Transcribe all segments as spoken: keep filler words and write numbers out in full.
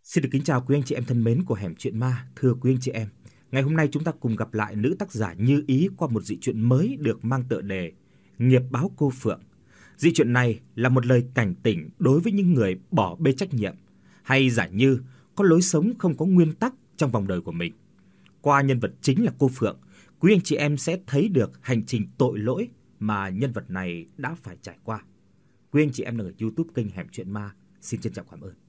Xin được kính chào quý anh chị em thân mến của Hẻm Chuyện Ma. Thưa quý anh chị em, ngày hôm nay chúng ta cùng gặp lại nữ tác giả Như Ý qua một dị truyện mới được mang tựa đề Nghiệp báo cô Phượng. Dị truyện này là một lời cảnh tỉnh đối với những người bỏ bê trách nhiệm hay giả như có lối sống không có nguyên tắc trong vòng đời của mình. Qua nhân vật chính là cô Phượng, quý anh chị em sẽ thấy được hành trình tội lỗi mà nhân vật này đã phải trải qua. Quý anh chị em đang ở YouTube kênh Hẻm Chuyện Ma, xin trân trọng cảm ơn.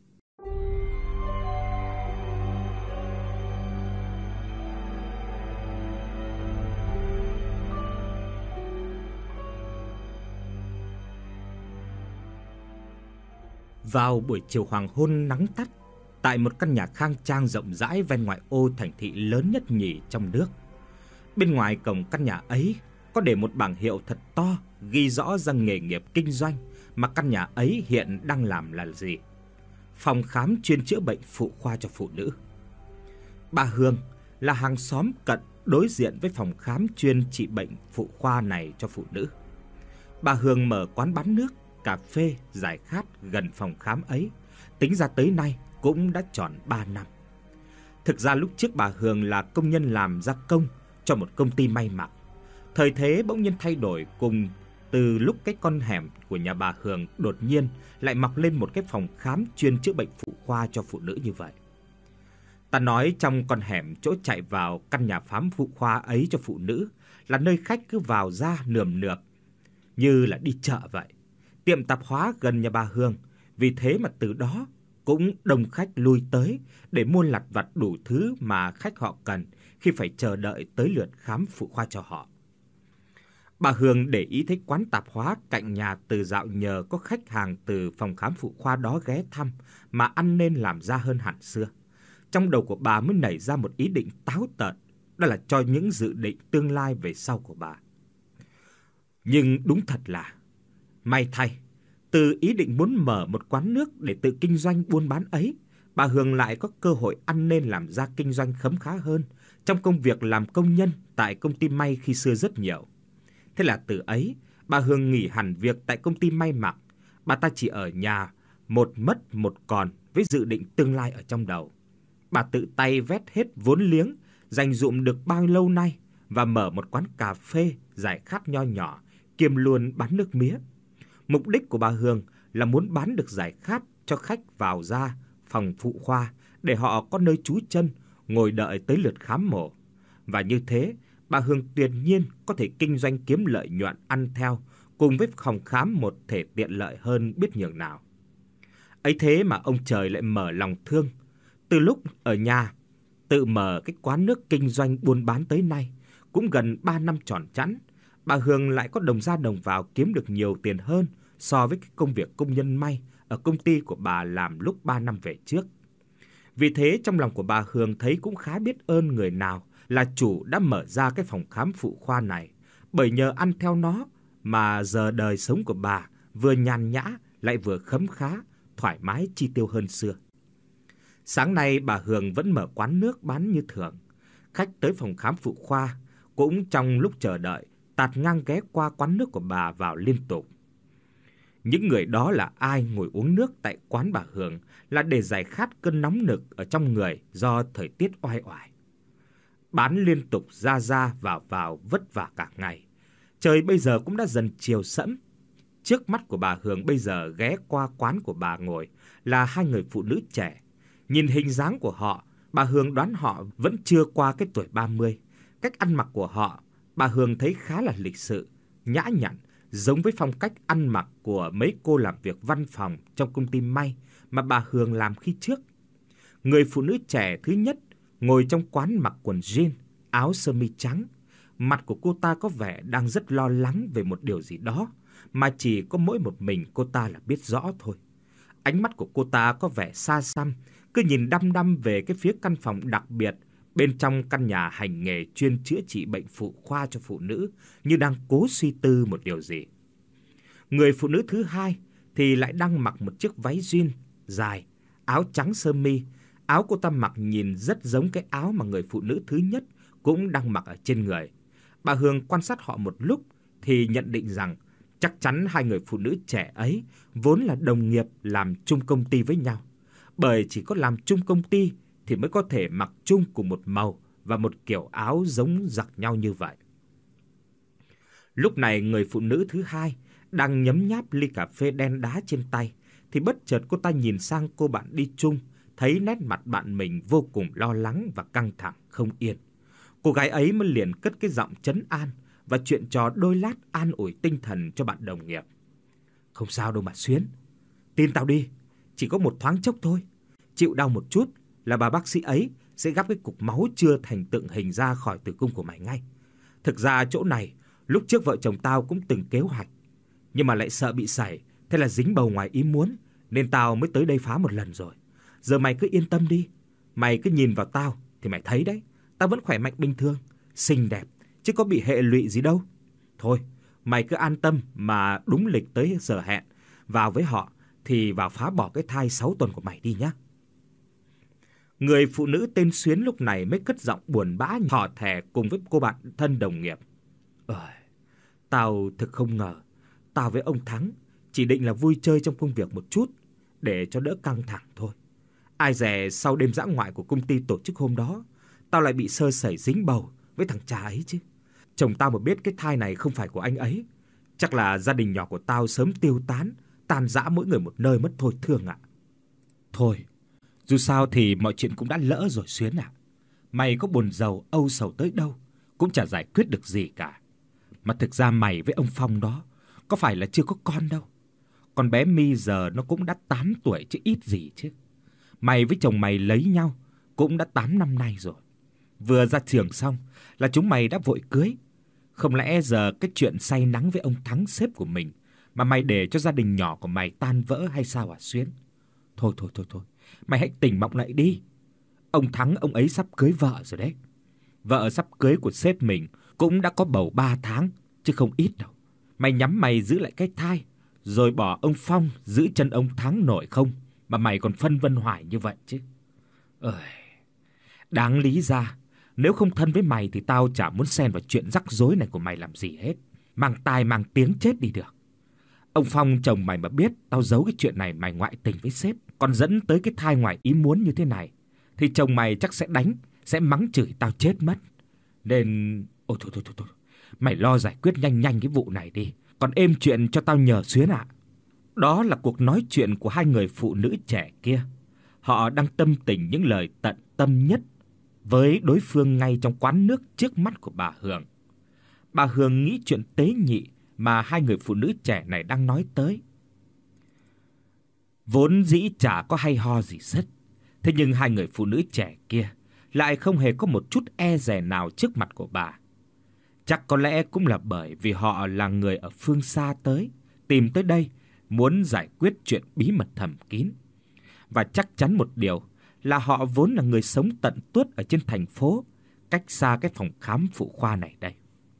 Vào buổi chiều hoàng hôn nắng tắt, tại một căn nhà khang trang rộng rãi ven ngoại ô thành thị lớn nhất nhì trong nước. Bên ngoài cổng căn nhà ấy có để một bảng hiệu thật to ghi rõ ra nghề nghiệp kinh doanh mà căn nhà ấy hiện đang làm là gì. Phòng khám chuyên chữa bệnh phụ khoa cho phụ nữ. Bà Hương là hàng xóm cận đối diện với phòng khám chuyên trị bệnh phụ khoa này cho phụ nữ. Bà Hương mở quán bán nước, cà phê, giải khát gần phòng khám ấy, tính ra tới nay cũng đã tròn ba năm. Thực ra lúc trước bà Hương là công nhân làm gia công cho một công ty may mặc. Thời thế bỗng nhiên thay đổi cùng từ lúc cái con hẻm của nhà bà Hương đột nhiên lại mọc lên một cái phòng khám chuyên chữa bệnh phụ khoa cho phụ nữ như vậy. Ta nói trong con hẻm chỗ chạy vào căn nhà khám phụ khoa ấy cho phụ nữ là nơi khách cứ vào ra nườm nượp như là đi chợ vậy. Tiệm tạp hóa gần nhà bà Hương, vì thế mà từ đó cũng đông khách lui tới để mua lặt vặt đủ thứ mà khách họ cần khi phải chờ đợi tới lượt khám phụ khoa cho họ. Bà Hương để ý thấy quán tạp hóa cạnh nhà từ dạo nhờ có khách hàng từ phòng khám phụ khoa đó ghé thăm mà ăn nên làm ra hơn hẳn xưa. Trong đầu của bà mới nảy ra một ý định táo tợn, đó là cho những dự định tương lai về sau của bà. Nhưng đúng thật là may thay, từ ý định muốn mở một quán nước để tự kinh doanh buôn bán ấy, bà Hương lại có cơ hội ăn nên làm ra kinh doanh khấm khá hơn trong công việc làm công nhân tại công ty may khi xưa rất nhiều. Thế là từ ấy, bà Hương nghỉ hẳn việc tại công ty may mặc, bà ta chỉ ở nhà, một mất một còn với dự định tương lai ở trong đầu. Bà tự tay vét hết vốn liếng dành dụm được bao lâu nay và mở một quán cà phê giải khát nho nhỏ, kiêm luôn bán nước mía. Mục đích của bà Hương là muốn bán được giải khát cho khách vào ra phòng phụ khoa để họ có nơi trú chân, ngồi đợi tới lượt khám mổ. Và như thế, bà Hương tuyệt nhiên có thể kinh doanh kiếm lợi nhuận ăn theo, cùng với phòng khám một thể tiện lợi hơn biết nhường nào. Ấy thế mà ông trời lại mở lòng thương. Từ lúc ở nhà tự mở cái quán nước kinh doanh buôn bán tới nay, cũng gần ba năm tròn chẵn, bà Hương lại có đồng ra đồng vào kiếm được nhiều tiền hơn so với cái công việc công nhân may ở công ty của bà làm lúc ba năm về trước. Vì thế trong lòng của bà Hương thấy cũng khá biết ơn người nào là chủ đã mở ra cái phòng khám phụ khoa này, bởi nhờ ăn theo nó mà giờ đời sống của bà vừa nhàn nhã lại vừa khấm khá, thoải mái chi tiêu hơn xưa. Sáng nay bà Hương vẫn mở quán nước bán như thường. Khách tới phòng khám phụ khoa cũng trong lúc chờ đợi tạt ngang ghé qua quán nước của bà vào liên tục. Những người đó là ai ngồi uống nước tại quán bà Hương là để giải khát cơn nóng nực ở trong người do thời tiết oai oải. Bán liên tục ra ra vào vào vất vả cả ngày. Trời bây giờ cũng đã dần chiều sẫm. Trước mắt của bà Hương bây giờ ghé qua quán của bà ngồi là hai người phụ nữ trẻ. Nhìn hình dáng của họ, bà Hương đoán họ vẫn chưa qua cái tuổi ba mươi. Cách ăn mặc của họ, bà Hương thấy khá là lịch sự, nhã nhặn, giống với phong cách ăn mặc của mấy cô làm việc văn phòng trong công ty may mà bà Hương làm khi trước. Người phụ nữ trẻ thứ nhất ngồi trong quán mặc quần jean, áo sơ mi trắng. Mặt của cô ta có vẻ đang rất lo lắng về một điều gì đó, mà chỉ có mỗi một mình cô ta là biết rõ thôi. Ánh mắt của cô ta có vẻ xa xăm, cứ nhìn đăm đăm về cái phía căn phòng đặc biệt bên trong căn nhà hành nghề chuyên chữa trị bệnh phụ khoa cho phụ nữ, như đang cố suy tư một điều gì. Người phụ nữ thứ hai thì lại đang mặc một chiếc váy jean dài, áo trắng sơ mi. Áo cô ta mặc nhìn rất giống cái áo mà người phụ nữ thứ nhất cũng đang mặc ở trên người. Bà Hương quan sát họ một lúc thì nhận định rằng chắc chắn hai người phụ nữ trẻ ấy vốn là đồng nghiệp làm chung công ty với nhau. bởi chỉ có làm chung công ty thì mới có thể mặc chung cùng một màu và một kiểu áo giống giặc nhau như vậy. Lúc này người phụ nữ thứ hai đang nhấm nháp ly cà phê đen đá trên tay thì bất chợt cô ta nhìn sang cô bạn đi chung, thấy nét mặt bạn mình vô cùng lo lắng và căng thẳng không yên. Cô gái ấy mới liền cất cái giọng trấn an và chuyện trò đôi lát an ủi tinh thần cho bạn đồng nghiệp. "Không sao đâu mà Xuyến, tin tao đi, chỉ có một thoáng chốc thôi. Chịu đau một chút là bà bác sĩ ấy sẽ gắp cái cục máu chưa thành tượng hình ra khỏi tử cung của mày ngay. Thực ra chỗ này lúc trước vợ chồng tao cũng từng kế hoạch, nhưng mà lại sợ bị sảy, thế là dính bầu ngoài ý muốn nên tao mới tới đây phá một lần rồi. Giờ mày cứ yên tâm đi, mày cứ nhìn vào tao thì mày thấy đấy, tao vẫn khỏe mạnh bình thường, xinh đẹp chứ có bị hệ lụy gì đâu. Thôi, mày cứ an tâm mà đúng lịch tới giờ hẹn vào với họ thì vào phá bỏ cái thai sáu tuần của mày đi nhá." Người phụ nữ tên Xuyến lúc này mới cất giọng buồn bã thỏ thẻ cùng với cô bạn thân đồng nghiệp. "Ơi, tao thực không ngờ, tao với ông Thắng chỉ định là vui chơi trong công việc một chút để cho đỡ căng thẳng thôi. Ai dè sau đêm dã ngoại của công ty tổ chức hôm đó, tao lại bị sơ sẩy dính bầu với thằng cha ấy chứ. Chồng tao mà biết cái thai này không phải của anh ấy, chắc là gia đình nhỏ của tao sớm tiêu tán, tan rã mỗi người một nơi mất thôi Thương ạ." "Thôi, dù sao thì mọi chuyện cũng đã lỡ rồi Xuyến ạ. Mày có buồn rầu âu sầu tới đâu cũng chả giải quyết được gì cả. Mà thực ra mày với ông Phong đó có phải là chưa có con đâu. Con bé My giờ nó cũng đã tám tuổi chứ ít gì chứ. Mày với chồng mày lấy nhau cũng đã tám năm nay rồi. Vừa ra trường xong là chúng mày đã vội cưới. Không lẽ giờ cái chuyện say nắng với ông Thắng sếp của mình mà mày để cho gia đình nhỏ của mày tan vỡ hay sao hả Xuyến? Thôi thôi thôi thôi, mày hãy tỉnh mộng lại đi. Ông Thắng ông ấy sắp cưới vợ rồi đấy. Vợ sắp cưới của sếp mình cũng đã có bầu ba tháng chứ không ít đâu. Mày nhắm mày giữ lại cái thai rồi bỏ ông Phong giữ chân ông Thắng nổi không mà mày còn phân vân hoài như vậy chứ. Ơi, đáng lý ra nếu không thân với mày thì tao chả muốn xen vào chuyện rắc rối này của mày làm gì hết. Mang tai mang tiếng chết đi được. Ông Phong chồng mày mà biết tao giấu cái chuyện này mày ngoại tình với sếp, còn dẫn tới cái thai ngoài ý muốn như thế này thì chồng mày chắc sẽ đánh, sẽ mắng chửi tao chết mất. Nên ôi thôi thôi thôi thôi, mày lo giải quyết nhanh nhanh cái vụ này đi, còn êm chuyện cho tao nhờ Xuyến ạ." Đó là cuộc nói chuyện của hai người phụ nữ trẻ kia. Họ đang tâm tình những lời tận tâm nhất với đối phương ngay trong quán nước trước mắt của bà Hường. Bà Hường nghĩ chuyện tế nhị mà hai người phụ nữ trẻ này đang nói tới vốn dĩ chả có hay ho gì hết. Thế nhưng hai người phụ nữ trẻ kia lại không hề có một chút e dè nào trước mặt của bà. Chắc có lẽ cũng là bởi vì họ là người ở phương xa tới, tìm tới đây muốn giải quyết chuyện bí mật thầm kín. Và chắc chắn một điều là họ vốn là người sống tận tuốt ở trên thành phố, cách xa cái phòng khám phụ khoa này đây.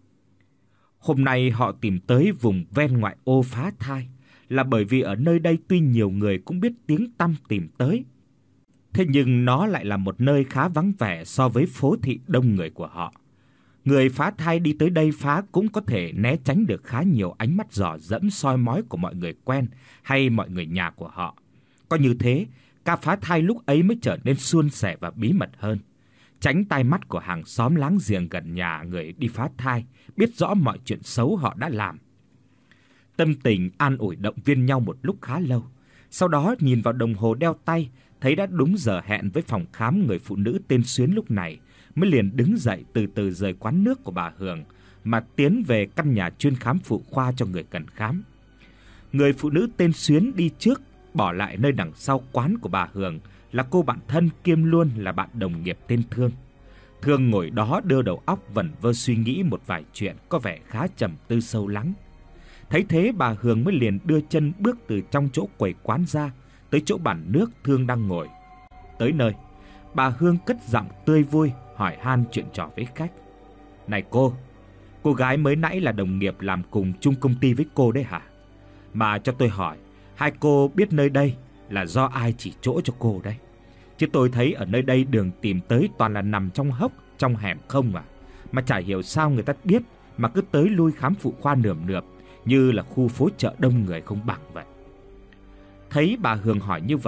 Hôm nay họ tìm tới vùng ven ngoại ô phá thai là bởi vì ở nơi đây tuy nhiều người cũng biết tiếng tăm tìm tới, thế nhưng nó lại là một nơi khá vắng vẻ so với phố thị đông người của họ. Người phá thai đi tới đây phá cũng có thể né tránh được khá nhiều ánh mắt dò dẫm soi mói của mọi người quen hay mọi người nhà của họ. Có như thế, ca phá thai lúc ấy mới trở nên suôn sẻ và bí mật hơn. Tránh tai mắt của hàng xóm láng giềng gần nhà người đi phá thai, biết rõ mọi chuyện xấu họ đã làm. Tâm tình an ủi động viên nhau một lúc khá lâu. Sau đó nhìn vào đồng hồ đeo tay, thấy đã đúng giờ hẹn với phòng khám người phụ nữ tên Xuyến lúc này, mới liền đứng dậy từ từ rời quán nước của bà Hường mà tiến về căn nhà chuyên khám phụ khoa cho người cần khám. Người phụ nữ tên Xuyến đi trước, bỏ lại nơi đằng sau quán của bà Hường là cô bạn thân kiêm luôn là bạn đồng nghiệp tên Thương. Thương ngồi đó đưa đầu óc vẩn vơ suy nghĩ một vài chuyện có vẻ khá trầm tư sâu lắng. Thấy thế bà Hường mới liền đưa chân bước từ trong chỗ quầy quán ra tới chỗ bàn nước Thương đang ngồi. Tới nơi, bà Hương cất giọng tươi vui hỏi han chuyện trò với khách. "Này cô, cô gái mới nãy là đồng nghiệp làm cùng chung công ty với cô đấy hả? Mà cho tôi hỏi, hai cô biết nơi đây là do ai chỉ chỗ cho cô đấy? Chứ tôi thấy ở nơi đây đường tìm tới toàn là nằm trong hốc, trong hẻm không à. Mà chả hiểu sao người ta biết mà cứ tới lui khám phụ khoa nườm nượp như là khu phố chợ đông người không bằng vậy." Thấy bà Hương hỏi như vậy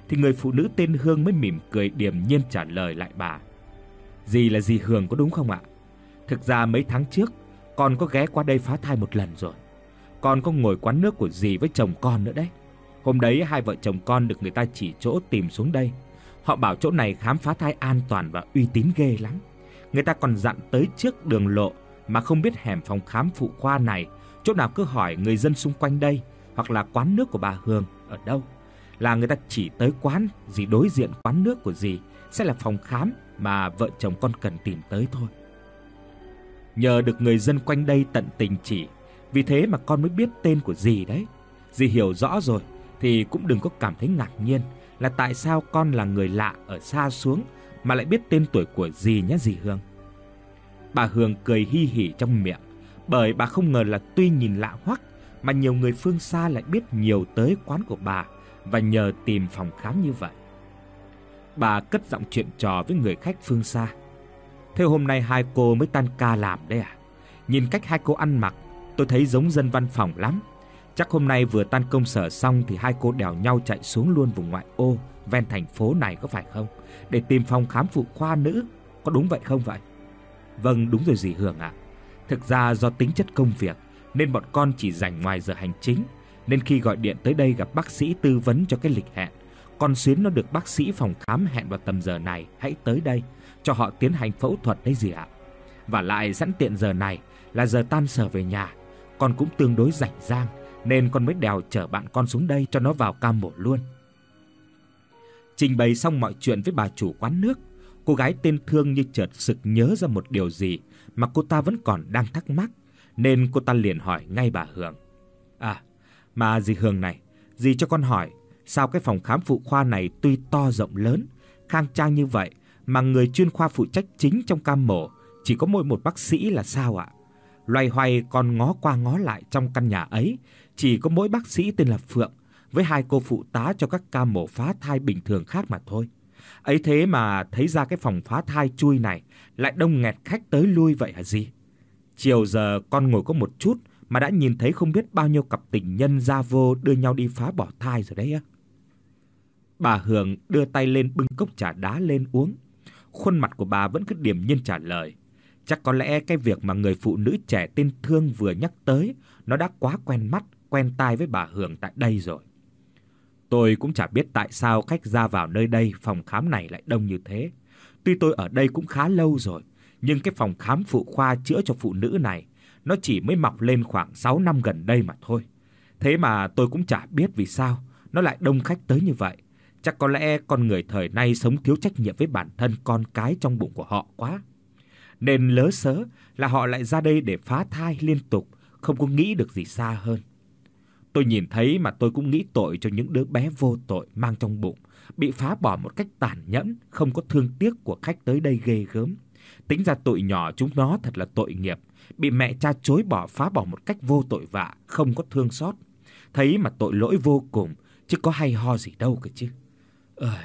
thì người phụ nữ tên Hương mới mỉm cười điềm nhiên trả lời lại bà. Dì là dì Hương có đúng không ạ? Thực ra mấy tháng trước con có ghé qua đây phá thai một lần rồi. Con có ngồi quán nước của dì với chồng con nữa đấy. Hôm đấy hai vợ chồng con được người ta chỉ chỗ tìm xuống đây. Họ bảo chỗ này khám phá thai an toàn và uy tín ghê lắm. Người ta còn dặn tới trước đường lộ mà không biết hẻm phòng khám phụ khoa này chỗ nào cứ hỏi người dân xung quanh đây hoặc là quán nước của bà Hương ở đâu, là người ta chỉ tới quán dì đối diện quán nước của dì sẽ là phòng khám mà vợ chồng con cần tìm tới thôi. Nhờ được người dân quanh đây tận tình chỉ, vì thế mà con mới biết tên của dì đấy. Dì hiểu rõ rồi thì cũng đừng có cảm thấy ngạc nhiên là tại sao con là người lạ ở xa xuống mà lại biết tên tuổi của dì nhé dì Hương. Bà Hương cười hi hỉ trong miệng, bởi bà không ngờ là tuy nhìn lạ hoắc mà nhiều người phương xa lại biết nhiều tới quán của bà và nhờ tìm phòng khám như vậy. Bà cất giọng chuyện trò với người khách phương xa. Thế hôm nay hai cô mới tan ca làm đấy à? Nhìn cách hai cô ăn mặc, tôi thấy giống dân văn phòng lắm. Chắc hôm nay vừa tan công sở xong thì hai cô đèo nhau chạy xuống luôn vùng ngoại ô ven thành phố này có phải không? Để tìm phòng khám phụ khoa nữ, có đúng vậy không vậy? Vâng, đúng rồi dì Hương ạ. Thực ra do tính chất công việc nên bọn con chỉ rảnh ngoài giờ hành chính, nên khi gọi điện tới đây gặp bác sĩ tư vấn cho cái lịch hẹn, con Xuyến nó được bác sĩ phòng khám hẹn vào tầm giờ này, hãy tới đây cho họ tiến hành phẫu thuật đấy dì ạ. Và lại sẵn tiện giờ này là giờ tan sở về nhà, con cũng tương đối rảnh rang nên con mới đèo chở bạn con xuống đây cho nó vào ca mổ luôn. Trình bày xong mọi chuyện với bà chủ quán nước, cô gái tên Thương như chợt sực nhớ ra một điều gì mà cô ta vẫn còn đang thắc mắc, nên cô ta liền hỏi ngay bà Hương. À, mà dì Hương này, dì cho con hỏi, sao cái phòng khám phụ khoa này tuy to rộng lớn, khang trang như vậy mà người chuyên khoa phụ trách chính trong ca mổ chỉ có mỗi một bác sĩ là sao ạ? Loay hoay con ngó qua ngó lại trong căn nhà ấy, chỉ có mỗi bác sĩ tên là Phượng với hai cô phụ tá cho các ca mổ phá thai bình thường khác mà thôi. Ấy thế mà thấy ra cái phòng phá thai chui này lại đông nghẹt khách tới lui vậy hả gì? Chiều giờ con ngồi có một chút mà đã nhìn thấy không biết bao nhiêu cặp tình nhân ra vô đưa nhau đi phá bỏ thai rồi đấy á. Bà Hương đưa tay lên bưng cốc trà đá lên uống. Khuôn mặt của bà vẫn cứ điềm nhiên trả lời. Chắc có lẽ cái việc mà người phụ nữ trẻ tên Thương vừa nhắc tới nó đã quá quen mắt, quen tai với bà Hương tại đây rồi. Tôi cũng chả biết tại sao khách ra vào nơi đây, phòng khám này lại đông như thế. Tuy tôi ở đây cũng khá lâu rồi, nhưng cái phòng khám phụ khoa chữa cho phụ nữ này nó chỉ mới mọc lên khoảng sáu năm gần đây mà thôi. Thế mà tôi cũng chả biết vì sao nó lại đông khách tới như vậy. Chắc có lẽ con người thời nay sống thiếu trách nhiệm với bản thân con cái trong bụng của họ quá, nên lớ sớ là họ lại ra đây để phá thai liên tục, không có nghĩ được gì xa hơn. Tôi nhìn thấy mà tôi cũng nghĩ tội cho những đứa bé vô tội mang trong bụng, bị phá bỏ một cách tàn nhẫn, không có thương tiếc của khách tới đây ghê gớm. Tính ra tụi nhỏ chúng nó thật là tội nghiệp, bị mẹ cha chối bỏ phá bỏ một cách vô tội vạ, không có thương xót. Thấy mà tội lỗi vô cùng, chứ có hay ho gì đâu cơ chứ. Ơi.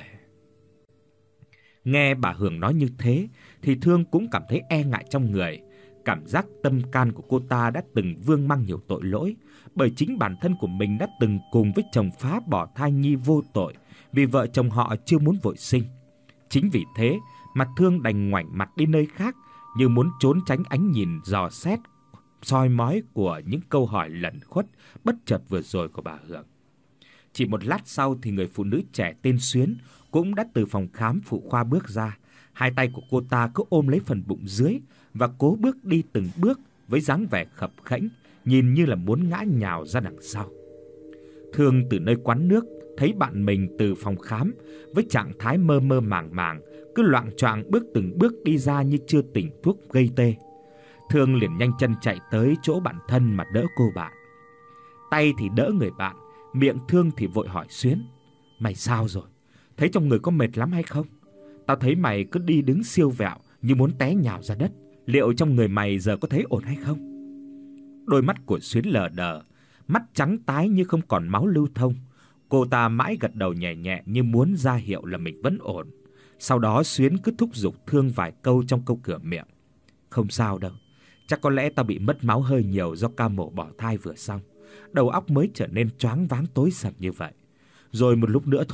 Nghe bà Hương nói như thế thì Thương cũng cảm thấy e ngại trong người. Cảm giác tâm can của cô ta đã từng vương mang nhiều tội lỗi, bởi chính bản thân của mình đã từng cùng với chồng phá bỏ thai nhi vô tội vì vợ chồng họ chưa muốn vội sinh. Chính vì thế mà Thương đành ngoảnh mặt đi nơi khác, như muốn trốn tránh ánh nhìn dò xét, soi mói của những câu hỏi lẩn khuất bất chợt vừa rồi của bà Hương. Chỉ một lát sau thì người phụ nữ trẻ tên Xuyến cũng đã từ phòng khám phụ khoa bước ra. Hai tay của cô ta cứ ôm lấy phần bụng dưới và cố bước đi từng bước với dáng vẻ khập khẽnh, nhìn như là muốn ngã nhào ra đằng sau. Thương từ nơi quán nước thấy bạn mình từ phòng khám với trạng thái mơ mơ màng màng, cứ loạng choạng bước từng bước đi ra như chưa tỉnh thuốc gây tê. Thương liền nhanh chân chạy tới chỗ bạn thân mà đỡ cô bạn. Tay thì đỡ người bạn, miệng Thương thì vội hỏi Xuyến: "Mày sao rồi? Thấy trong người có mệt lắm hay không? Tao thấy mày cứ đi đứng siêu vẹo như muốn té nhào ra đất. Liệu trong người mày giờ có thấy ổn hay không?" Đôi mắt của Xuyến lờ đờ, mắt trắng tái như không còn máu lưu thông. Cô ta mãi gật đầu nhẹ nhẹ như muốn ra hiệu là mình vẫn ổn. Sau đó Xuyến cứ thúc giục Thương vài câu trong câu cửa miệng: "Không sao đâu, chắc có lẽ tao bị mất máu hơi nhiều do ca mổ bỏ thai vừa xong. Đầu óc mới trở nên choáng váng tối sầm như vậy. Rồi một lúc nữa thôi,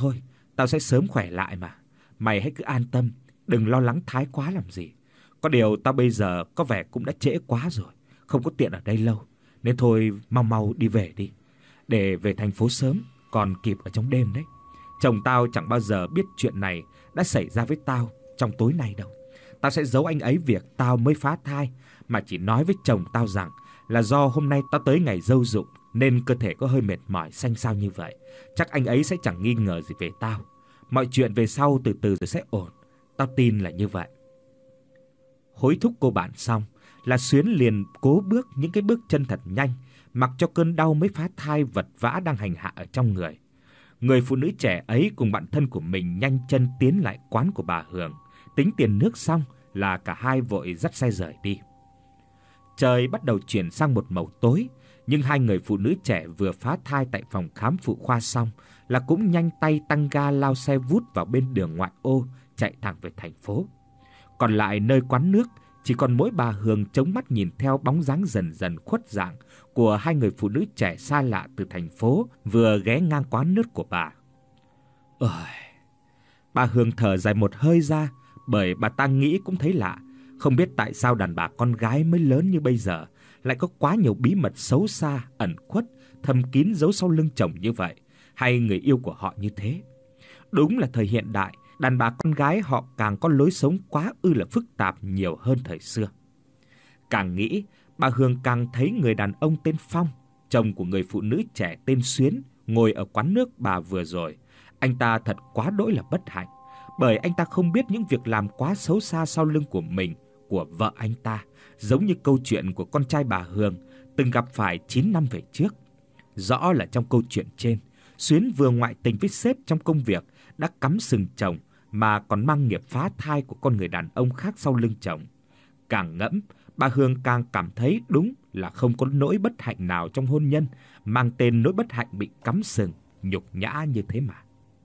tao sẽ sớm khỏe lại mà. Mày hãy cứ an tâm, đừng lo lắng thái quá làm gì. Có điều tao bây giờ có vẻ cũng đã trễ quá rồi, không có tiện ở đây lâu, nên thôi mau mau đi về đi, để về thành phố sớm còn kịp ở trong đêm đấy. Chồng tao chẳng bao giờ biết chuyện này đã xảy ra với tao trong tối nay đâu. Tao sẽ giấu anh ấy việc tao mới phá thai, mà chỉ nói với chồng tao rằng là do hôm nay tao tới ngày dâu dụng nên cơ thể có hơi mệt mỏi xanh xao như vậy. Chắc anh ấy sẽ chẳng nghi ngờ gì về tao. Mọi chuyện về sau từ từ rồi sẽ ổn. Tao tin là như vậy. Hối thúc cô bạn xong là Xuyến liền cố bước những cái bước chân thật nhanh, mặc cho cơn đau mới phá thai vật vã đang hành hạ ở trong người. Người phụ nữ trẻ ấy cùng bạn thân của mình nhanh chân tiến lại quán của bà Hường. Tính tiền nước xong là cả hai vội dắt xe rời đi. Trời bắt đầu chuyển sang một màu tối, nhưng hai người phụ nữ trẻ vừa phá thai tại phòng khám phụ khoa xong là cũng nhanh tay tăng ga lao xe vút vào bên đường ngoại ô chạy thẳng về thành phố. Còn lại nơi quán nước, chỉ còn mỗi bà Hường chống mắt nhìn theo bóng dáng dần dần khuất dạng của hai người phụ nữ trẻ xa lạ từ thành phố vừa ghé ngang quán nước của bà. Ôi, bà Hường thở dài một hơi ra, bởi bà ta nghĩ cũng thấy lạ, không biết tại sao đàn bà con gái mới lớn như bây giờ lại có quá nhiều bí mật xấu xa, ẩn khuất, thầm kín giấu sau lưng chồng như vậy, hay người yêu của họ như thế. Đúng là thời hiện đại, đàn bà con gái họ càng có lối sống quá ư là phức tạp nhiều hơn thời xưa. Càng nghĩ, bà Hương càng thấy người đàn ông tên Phong, chồng của người phụ nữ trẻ tên Xuyến, ngồi ở quán nước bà vừa rồi. Anh ta thật quá đỗi là bất hạnh, bởi anh ta không biết những việc làm quá xấu xa sau lưng của mình, của vợ anh ta, giống như câu chuyện của con trai bà Hương từng gặp phải chín năm về trước. Rõ là trong câu chuyện trên, Xuyến vừa ngoại tình với sếp trong công việc, đã cắm sừng chồng mà còn mang nghiệp phá thai của con người đàn ông khác sau lưng chồng. Càng ngẫm, bà Hương càng cảm thấy đúng là không có nỗi bất hạnh nào trong hôn nhân mang tên nỗi bất hạnh bị cắm sừng, nhục nhã như thế mà.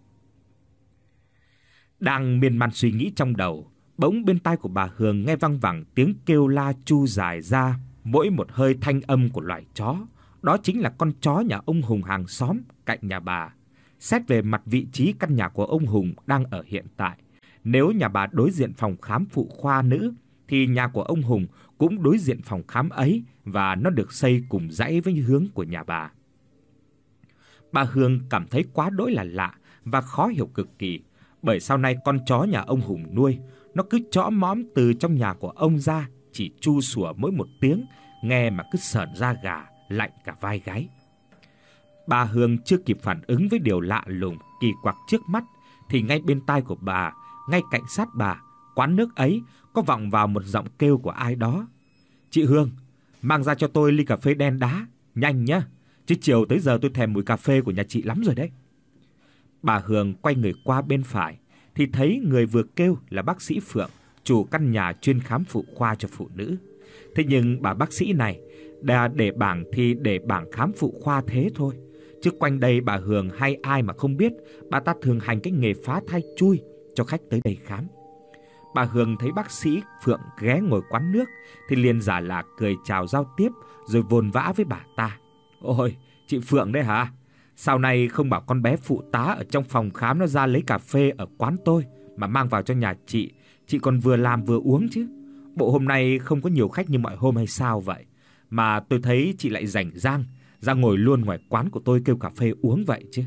Đang miên man suy nghĩ trong đầu, bỗng bên tai của bà Hương nghe văng vẳng tiếng kêu la chu dài ra, mỗi một hơi thanh âm của loài chó. Đó chính là con chó nhà ông Hùng hàng xóm cạnh nhà bà. Xét về mặt vị trí căn nhà của ông Hùng đang ở hiện tại, nếu nhà bà đối diện phòng khám phụ khoa nữ thì nhà của ông Hùng cũng đối diện phòng khám ấy, và nó được xây cùng dãy với hướng của nhà bà. Bà Hương cảm thấy quá đỗi là lạ và khó hiểu cực kỳ, bởi sau này con chó nhà ông Hùng nuôi, nó cứ chõ mõm từ trong nhà của ông ra, chỉ chu sủa mỗi một tiếng, nghe mà cứ sởn da gà, lạnh cả vai gáy. Bà Hương chưa kịp phản ứng với điều lạ lùng, kỳ quặc trước mắt, thì ngay bên tai của bà, ngay cạnh sát bà, quán nước ấy, có vọng vào một giọng kêu của ai đó. "Chị Hương, mang ra cho tôi ly cà phê đen đá, nhanh nhá, chứ chiều tới giờ tôi thèm mùi cà phê của nhà chị lắm rồi đấy." Bà Hương quay người qua bên phải thì thấy người vừa kêu là bác sĩ Phượng, chủ căn nhà chuyên khám phụ khoa cho phụ nữ. Thế nhưng bà bác sĩ này đã để bảng thì để bảng khám phụ khoa thế thôi, chứ quanh đây bà Hương hay ai mà không biết bà ta thường hành cái nghề phá thai chui cho khách tới đây khám. Bà Hương thấy bác sĩ Phượng ghé ngồi quán nước thì liền giả lạ cười chào giao tiếp, rồi vồn vã với bà ta. "Ôi, chị Phượng đấy hả? Sau này không bảo con bé phụ tá ở trong phòng khám nó ra lấy cà phê ở quán tôi mà mang vào cho nhà chị, chị còn vừa làm vừa uống chứ. Bộ hôm nay không có nhiều khách như mọi hôm hay sao vậy? Mà tôi thấy chị lại rảnh rang ra ngồi luôn ngoài quán của tôi kêu cà phê uống vậy chứ."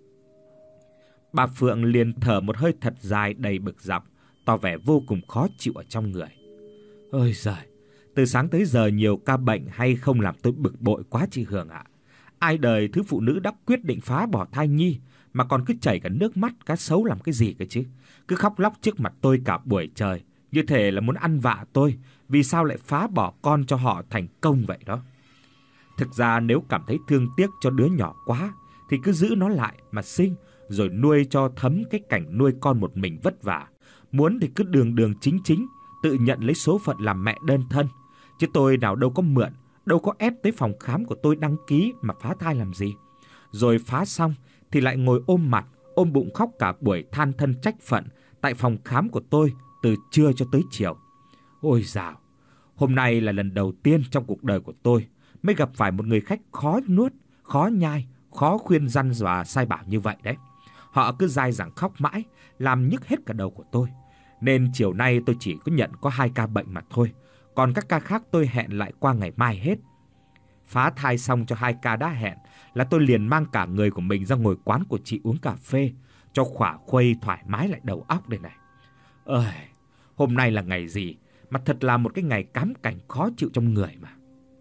Bà Phượng liền thở một hơi thật dài đầy bực dọc, tỏ vẻ vô cùng khó chịu ở trong người. "Ôi giời, từ sáng tới giờ nhiều ca bệnh hay không làm tôi bực bội quá chị Hương ạ. Ai đời thứ phụ nữ đã quyết định phá bỏ thai nhi mà còn cứ chảy cả nước mắt cá sấu làm cái gì cơ chứ? Cứ khóc lóc trước mặt tôi cả buổi trời, như thể là muốn ăn vạ tôi, vì sao lại phá bỏ con cho họ thành công vậy đó. Thực ra nếu cảm thấy thương tiếc cho đứa nhỏ quá thì cứ giữ nó lại mà sinh, rồi nuôi cho thấm cái cảnh nuôi con một mình vất vả. Muốn thì cứ đường đường chính chính tự nhận lấy số phận làm mẹ đơn thân, chứ tôi nào đâu có mượn, đâu có ép tới phòng khám của tôi đăng ký mà phá thai làm gì. Rồi phá xong thì lại ngồi ôm mặt, ôm bụng khóc cả buổi than thân trách phận tại phòng khám của tôi từ trưa cho tới chiều. Ôi dào, hôm nay là lần đầu tiên trong cuộc đời của tôi mới gặp phải một người khách khó nuốt, khó nhai, khó khuyên răn và sai bảo như vậy đấy. Họ cứ dai dẳng khóc mãi, làm nhức hết cả đầu của tôi. Nên chiều nay tôi chỉ có nhận có hai ca bệnh mà thôi, còn các ca khác tôi hẹn lại qua ngày mai hết. Phá thai xong cho hai ca đã hẹn là tôi liền mang cả người của mình ra ngồi quán của chị uống cà phê cho khỏa khuây thoải mái lại đầu óc đây này. Ơi, hôm nay là ngày gì mà thật là một cái ngày cám cảnh khó chịu trong người mà.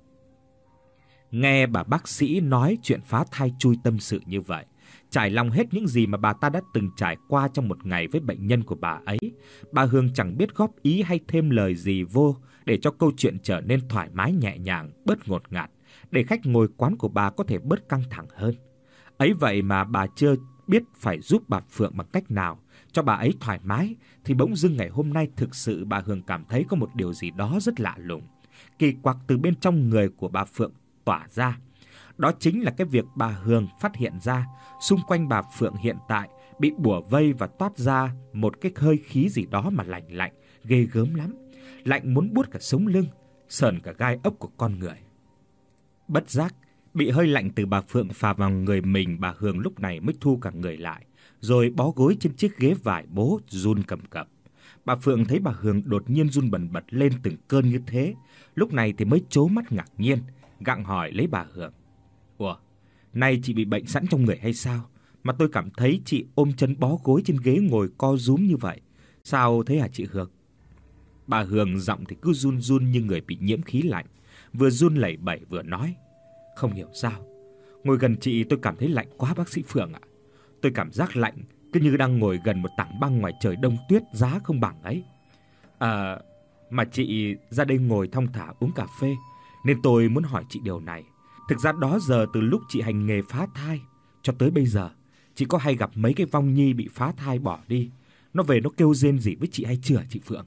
Nghe bà bác sĩ nói chuyện phá thai chui tâm sự như vậy, trải lòng hết những gì mà bà ta đã từng trải qua trong một ngày với bệnh nhân của bà ấy, bà Hương chẳng biết góp ý hay thêm lời gì vô để cho câu chuyện trở nên thoải mái nhẹ nhàng, bớt ngột ngạt, để khách ngồi quán của bà có thể bớt căng thẳng hơn. Ấy vậy mà bà chưa biết phải giúp bà Phượng bằng cách nào cho bà ấy thoải mái, thì bỗng dưng ngày hôm nay thực sự bà Hương cảm thấy có một điều gì đó rất lạ lùng, kỳ quặc từ bên trong người của bà Phượng tỏa ra. Đó chính là cái việc bà Hương phát hiện ra xung quanh bà Phượng hiện tại bị bủa vây và toát ra một cái hơi khí gì đó mà lạnh lạnh, ghê gớm lắm. Lạnh muốn buốt cả sống lưng, sờn cả gai ốc của con người. Bất giác, bị hơi lạnh từ bà Phượng phả vào người mình, bà Hương lúc này mới thu cả người lại, rồi bó gối trên chiếc ghế vải bố run cầm cập. Bà Phượng thấy bà Hương đột nhiên run bần bật lên từng cơn như thế, lúc này thì mới trố mắt ngạc nhiên, gặng hỏi lấy bà Hương. Ủa, nay chị bị bệnh sẵn trong người hay sao? Mà tôi cảm thấy chị ôm chân bó gối trên ghế ngồi co rúm như vậy. Sao thế hả chị Hương? Bà Hương giọng thì cứ run run như người bị nhiễm khí lạnh, vừa run lẩy bẩy vừa nói. Không hiểu sao, ngồi gần chị tôi cảm thấy lạnh quá bác sĩ Phượng ạ. Tôi cảm giác lạnh cứ như đang ngồi gần một tảng băng ngoài trời đông tuyết giá không bằng ấy. À, mà chị ra đây ngồi thong thả uống cà phê, nên tôi muốn hỏi chị điều này. Thực ra đó giờ từ lúc chị hành nghề phá thai cho tới bây giờ, chị có hay gặp mấy cái vong nhi bị phá thai bỏ đi, nó về nó kêu rên gì với chị hay chưa chị Phượng?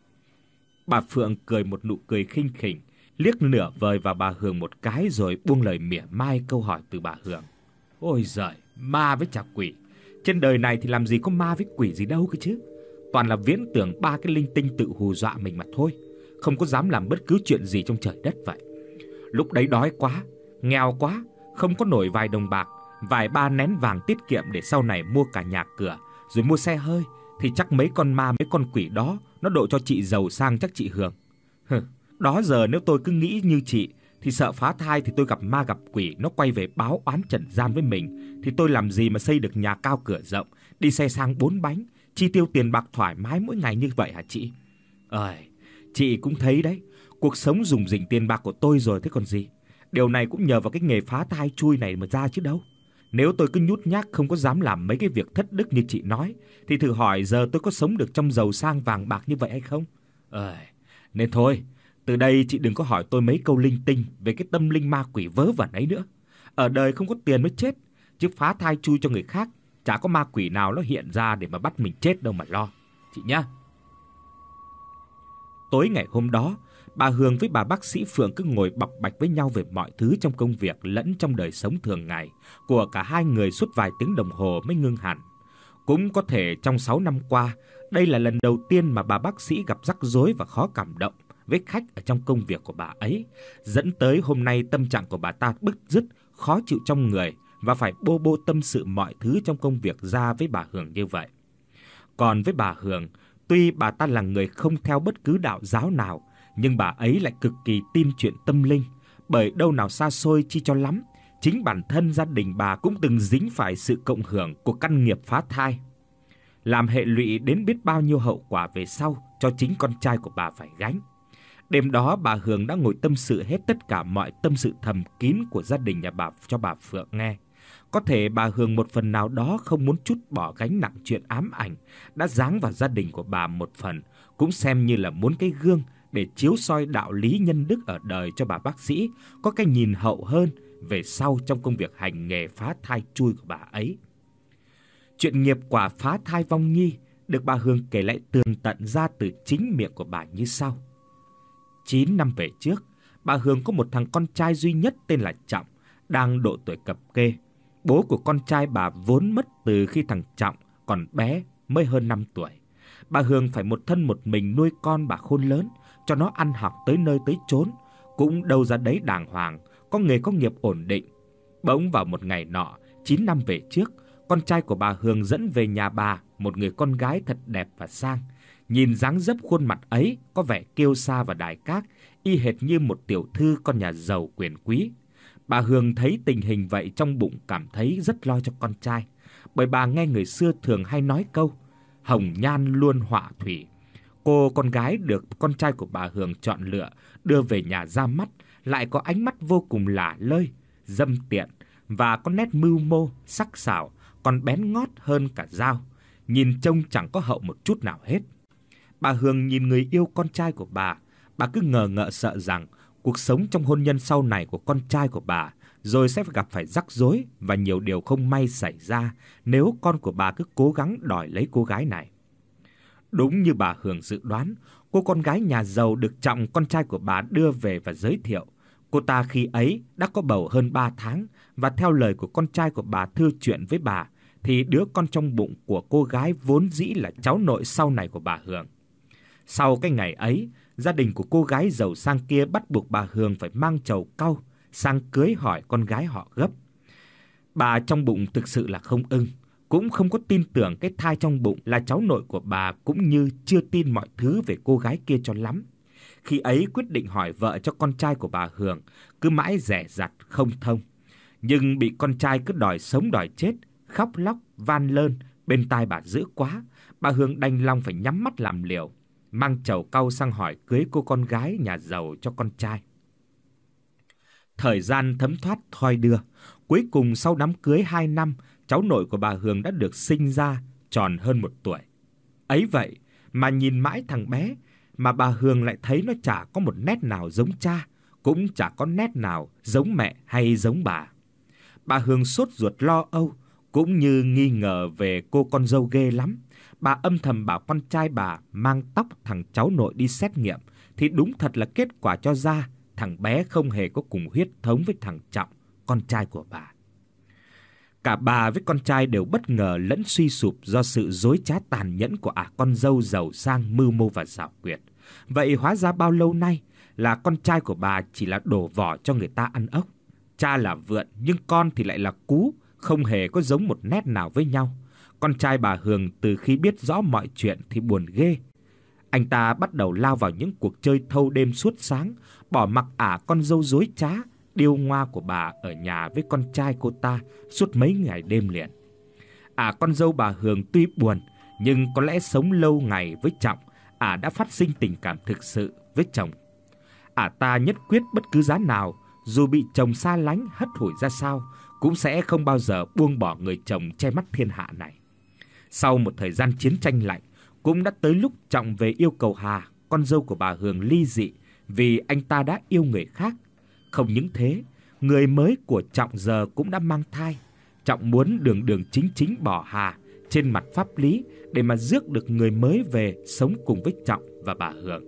Bà Phượng cười một nụ cười khinh khỉnh, liếc nửa vời vào bà Hương một cái rồi buông lời mỉa mai câu hỏi từ bà Hương. Ôi giời, ma với chả quỷ. Trên đời này thì làm gì có ma với quỷ gì đâu cơ chứ. Toàn là viễn tưởng ba cái linh tinh tự hù dọa mình mà thôi, không có dám làm bất cứ chuyện gì trong trời đất vậy. Lúc đấy đói quá, nghèo quá, không có nổi vài đồng bạc, vài ba nén vàng tiết kiệm để sau này mua cả nhà cửa, rồi mua xe hơi, thì chắc mấy con ma mấy con quỷ đó nó độ cho chị giàu sang chắc chị Hương. Hừ, đó giờ nếu tôi cứ nghĩ như chị thì sợ phá thai thì tôi gặp ma gặp quỷ nó quay về báo oán trần gian với mình, thì tôi làm gì mà xây được nhà cao cửa rộng, đi xe sang bốn bánh, chi tiêu tiền bạc thoải mái mỗi ngày như vậy hả chị? Ơi, chị cũng thấy đấy, cuộc sống rủng rỉnh tiền bạc của tôi rồi thế còn gì. Điều này cũng nhờ vào cái nghề phá thai chui này mà ra chứ đâu. Nếu tôi cứ nhút nhát không có dám làm mấy cái việc thất đức như chị nói, thì thử hỏi giờ tôi có sống được trong giàu sang vàng bạc như vậy hay không? Ơi, nên thôi, từ đây chị đừng có hỏi tôi mấy câu linh tinh về cái tâm linh ma quỷ vớ vẩn ấy nữa. Ở đời không có tiền mới chết, chứ phá thai chui cho người khác, chả có ma quỷ nào nó hiện ra để mà bắt mình chết đâu mà lo, chị nhá. Tối ngày hôm đó, bà Hương với bà bác sĩ Phượng cứ ngồi bộc bạch với nhau về mọi thứ trong công việc lẫn trong đời sống thường ngày của cả hai người suốt vài tiếng đồng hồ mới ngưng hẳn. Cũng có thể trong sáu năm qua, đây là lần đầu tiên mà bà bác sĩ gặp rắc rối và khó cảm động với khách ở trong công việc của bà ấy, dẫn tới hôm nay tâm trạng của bà ta bứt rứt, khó chịu trong người và phải bô bô tâm sự mọi thứ trong công việc ra với bà Hương như vậy. Còn với bà Hương, tuy bà ta là người không theo bất cứ đạo giáo nào, nhưng bà ấy lại cực kỳ tin chuyện tâm linh, bởi đâu nào xa xôi chi cho lắm, chính bản thân gia đình bà cũng từng dính phải sự cộng hưởng của căn nghiệp phá thai, làm hệ lụy đến biết bao nhiêu hậu quả về sau cho chính con trai của bà phải gánh. Đêm đó bà Hương đã ngồi tâm sự hết tất cả mọi tâm sự thầm kín của gia đình nhà bà cho bà Phượng nghe. Có thể bà Hương một phần nào đó không muốn trút bỏ gánh nặng chuyện ám ảnh đã giáng vào gia đình của bà một phần, cũng xem như là muốn cái gương để chiếu soi đạo lý nhân đức ở đời cho bà bác sĩ có cái nhìn hậu hơn về sau trong công việc hành nghề phá thai chui của bà ấy. Chuyện nghiệp quả phá thai vong nhi được bà Hương kể lại tường tận ra từ chính miệng của bà như sau. chín năm về trước, bà Hương có một thằng con trai duy nhất tên là Trọng, đang độ tuổi cập kê. Bố của con trai bà vốn mất từ khi thằng Trọng còn bé mới hơn năm tuổi. Bà Hương phải một thân một mình nuôi con bà khôn lớn, cho nó ăn học tới nơi tới chốn, cũng đâu ra đấy đàng hoàng, có nghề có nghiệp ổn định. Bỗng vào một ngày nọ, chín năm về trước, con trai của bà Hường dẫn về nhà bà một người con gái thật đẹp và sang. Nhìn dáng dấp khuôn mặt ấy có vẻ kiêu sa và đài các, y hệt như một tiểu thư con nhà giàu quyền quý. Bà Hường thấy tình hình vậy trong bụng cảm thấy rất lo cho con trai, bởi bà nghe người xưa thường hay nói câu hồng nhan luôn họa thủy. Cô con gái được con trai của bà Hường chọn lựa đưa về nhà ra mắt lại có ánh mắt vô cùng lả lơi, dâm tiện và có nét mưu mô, sắc sảo, còn bén ngót hơn cả dao, nhìn trông chẳng có hậu một chút nào hết. Bà Hường nhìn người yêu con trai của bà, bà cứ ngờ ngợ sợ rằng cuộc sống trong hôn nhân sau này của con trai của bà rồi sẽ gặp phải rắc rối và nhiều điều không may xảy ra nếu con của bà cứ cố gắng đòi lấy cô gái này. Đúng như bà Hường dự đoán, cô con gái nhà giàu được Trọng con trai của bà đưa về và giới thiệu. Cô ta khi ấy đã có bầu hơn ba tháng và theo lời của con trai của bà thưa chuyện với bà thì đứa con trong bụng của cô gái vốn dĩ là cháu nội sau này của bà Hường. Sau cái ngày ấy, gia đình của cô gái giàu sang kia bắt buộc bà Hường phải mang trầu cau sang cưới hỏi con gái họ gấp. Bà trong bụng thực sự là không ưng, cũng không có tin tưởng cái thai trong bụng là cháu nội của bà, cũng như chưa tin mọi thứ về cô gái kia cho lắm. Khi ấy quyết định hỏi vợ cho con trai của bà Hường, cứ mãi dè dặt không thông. Nhưng bị con trai cứ đòi sống đòi chết, khóc lóc van lơn bên tai bà dữ quá, bà Hường đành lòng phải nhắm mắt làm liều, mang trầu cau sang hỏi cưới cô con gái nhà giàu cho con trai. Thời gian thấm thoát thoi đưa, cuối cùng sau đám cưới hai năm, cháu nội của bà Hường đã được sinh ra, tròn hơn một tuổi. Ấy vậy mà nhìn mãi thằng bé mà bà Hường lại thấy nó chả có một nét nào giống cha, cũng chả có nét nào giống mẹ hay giống bà. Bà Hường sốt ruột lo âu, cũng như nghi ngờ về cô con dâu ghê lắm. Bà âm thầm bảo con trai bà mang tóc thằng cháu nội đi xét nghiệm, thì đúng thật là kết quả cho ra thằng bé không hề có cùng huyết thống với thằng Trọng, con trai của bà. Cả bà với con trai đều bất ngờ lẫn suy sụp do sự dối trá tàn nhẫn của ả con dâu giàu sang mưu mô và xảo quyệt. Vậy hóa ra bao lâu nay là con trai của bà chỉ là đổ vỏ cho người ta ăn ốc. Cha là vượn nhưng con thì lại là cú, không hề có giống một nét nào với nhau. Con trai bà Hường từ khi biết rõ mọi chuyện thì buồn ghê. Anh ta bắt đầu lao vào những cuộc chơi thâu đêm suốt sáng, bỏ mặc ả con dâu dối trá, điêu ngoa của bà ở nhà với con trai cô ta suốt mấy ngày đêm liền. Ả con dâu bà Hường tuy buồn, nhưng có lẽ sống lâu ngày với Trọng, ả đã phát sinh tình cảm thực sự với chồng. Ả ta nhất quyết bất cứ giá nào, dù bị chồng xa lánh hất hủi ra sao, cũng sẽ không bao giờ buông bỏ người chồng che mắt thiên hạ này. Sau một thời gian chiến tranh lạnh, cũng đã tới lúc Trọng về yêu cầu Hà, con dâu của bà Hường, ly dị vì anh ta đã yêu người khác. Không những thế, người mới của Trọng giờ cũng đã mang thai. Trọng muốn đường đường chính chính bỏ Hà trên mặt pháp lý để mà rước được người mới về sống cùng với Trọng và bà Hường.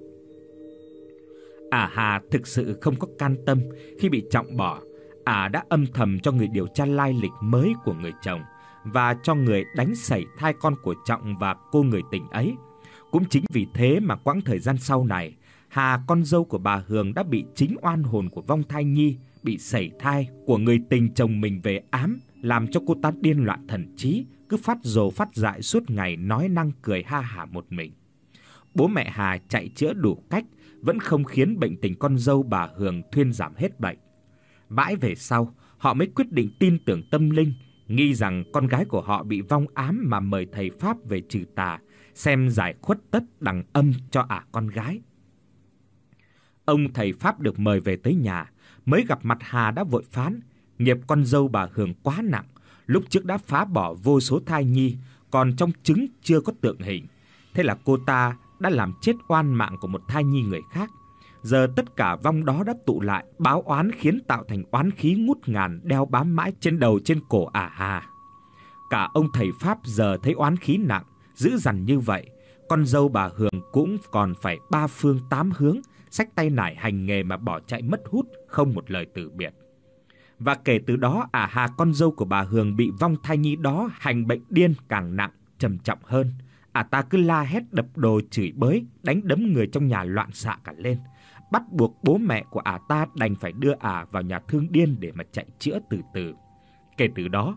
Ả Hà thực sự không có can tâm khi bị Trọng bỏ. Ả đã âm thầm cho người điều tra lai lịch mới của người chồng và cho người đánh sẩy thai con của Trọng và cô người tình ấy. Cũng chính vì thế mà quãng thời gian sau này, Hà con dâu của bà Hường đã bị chính oan hồn của vong thai nhi bị sẩy thai của người tình chồng mình về ám, làm cho cô ta điên loạn thần trí, cứ phát rồ phát dại suốt ngày, nói năng cười ha hả một mình. Bố mẹ Hà chạy chữa đủ cách vẫn không khiến bệnh tình con dâu bà Hường thuyên giảm hết bệnh. Mãi về sau, họ mới quyết định tin tưởng tâm linh, nghi rằng con gái của họ bị vong ám mà mời thầy pháp về trừ tà, xem giải khuất tất đằng âm cho ả con gái. Ông thầy pháp được mời về tới nhà, mới gặp mặt Hà đã vội phán, nghiệp con dâu bà Hường quá nặng, lúc trước đã phá bỏ vô số thai nhi, còn trong trứng chưa có tượng hình. Thế là cô ta đã làm chết oan mạng của một thai nhi người khác. Giờ tất cả vong đó đã tụ lại, báo oán khiến tạo thành oán khí ngút ngàn đeo bám mãi trên đầu trên cổ ả Hà. Cả ông thầy pháp giờ thấy oán khí nặng, dữ dằn như vậy, con dâu bà Hường cũng còn phải ba phương tám hướng, xách tay nải hành nghề mà bỏ chạy mất hút, không một lời từ biệt. Và kể từ đó, ả Hà con dâu của bà Hường bị vong thai nhi đó hành bệnh điên càng nặng, trầm trọng hơn. Ả ta cứ la hét, đập đồ, chửi bới, đánh đấm người trong nhà loạn xạ cả lên, bắt buộc bố mẹ của ả ta đành phải đưa ả vào nhà thương điên để mà chạy chữa từ từ. Kể từ đó,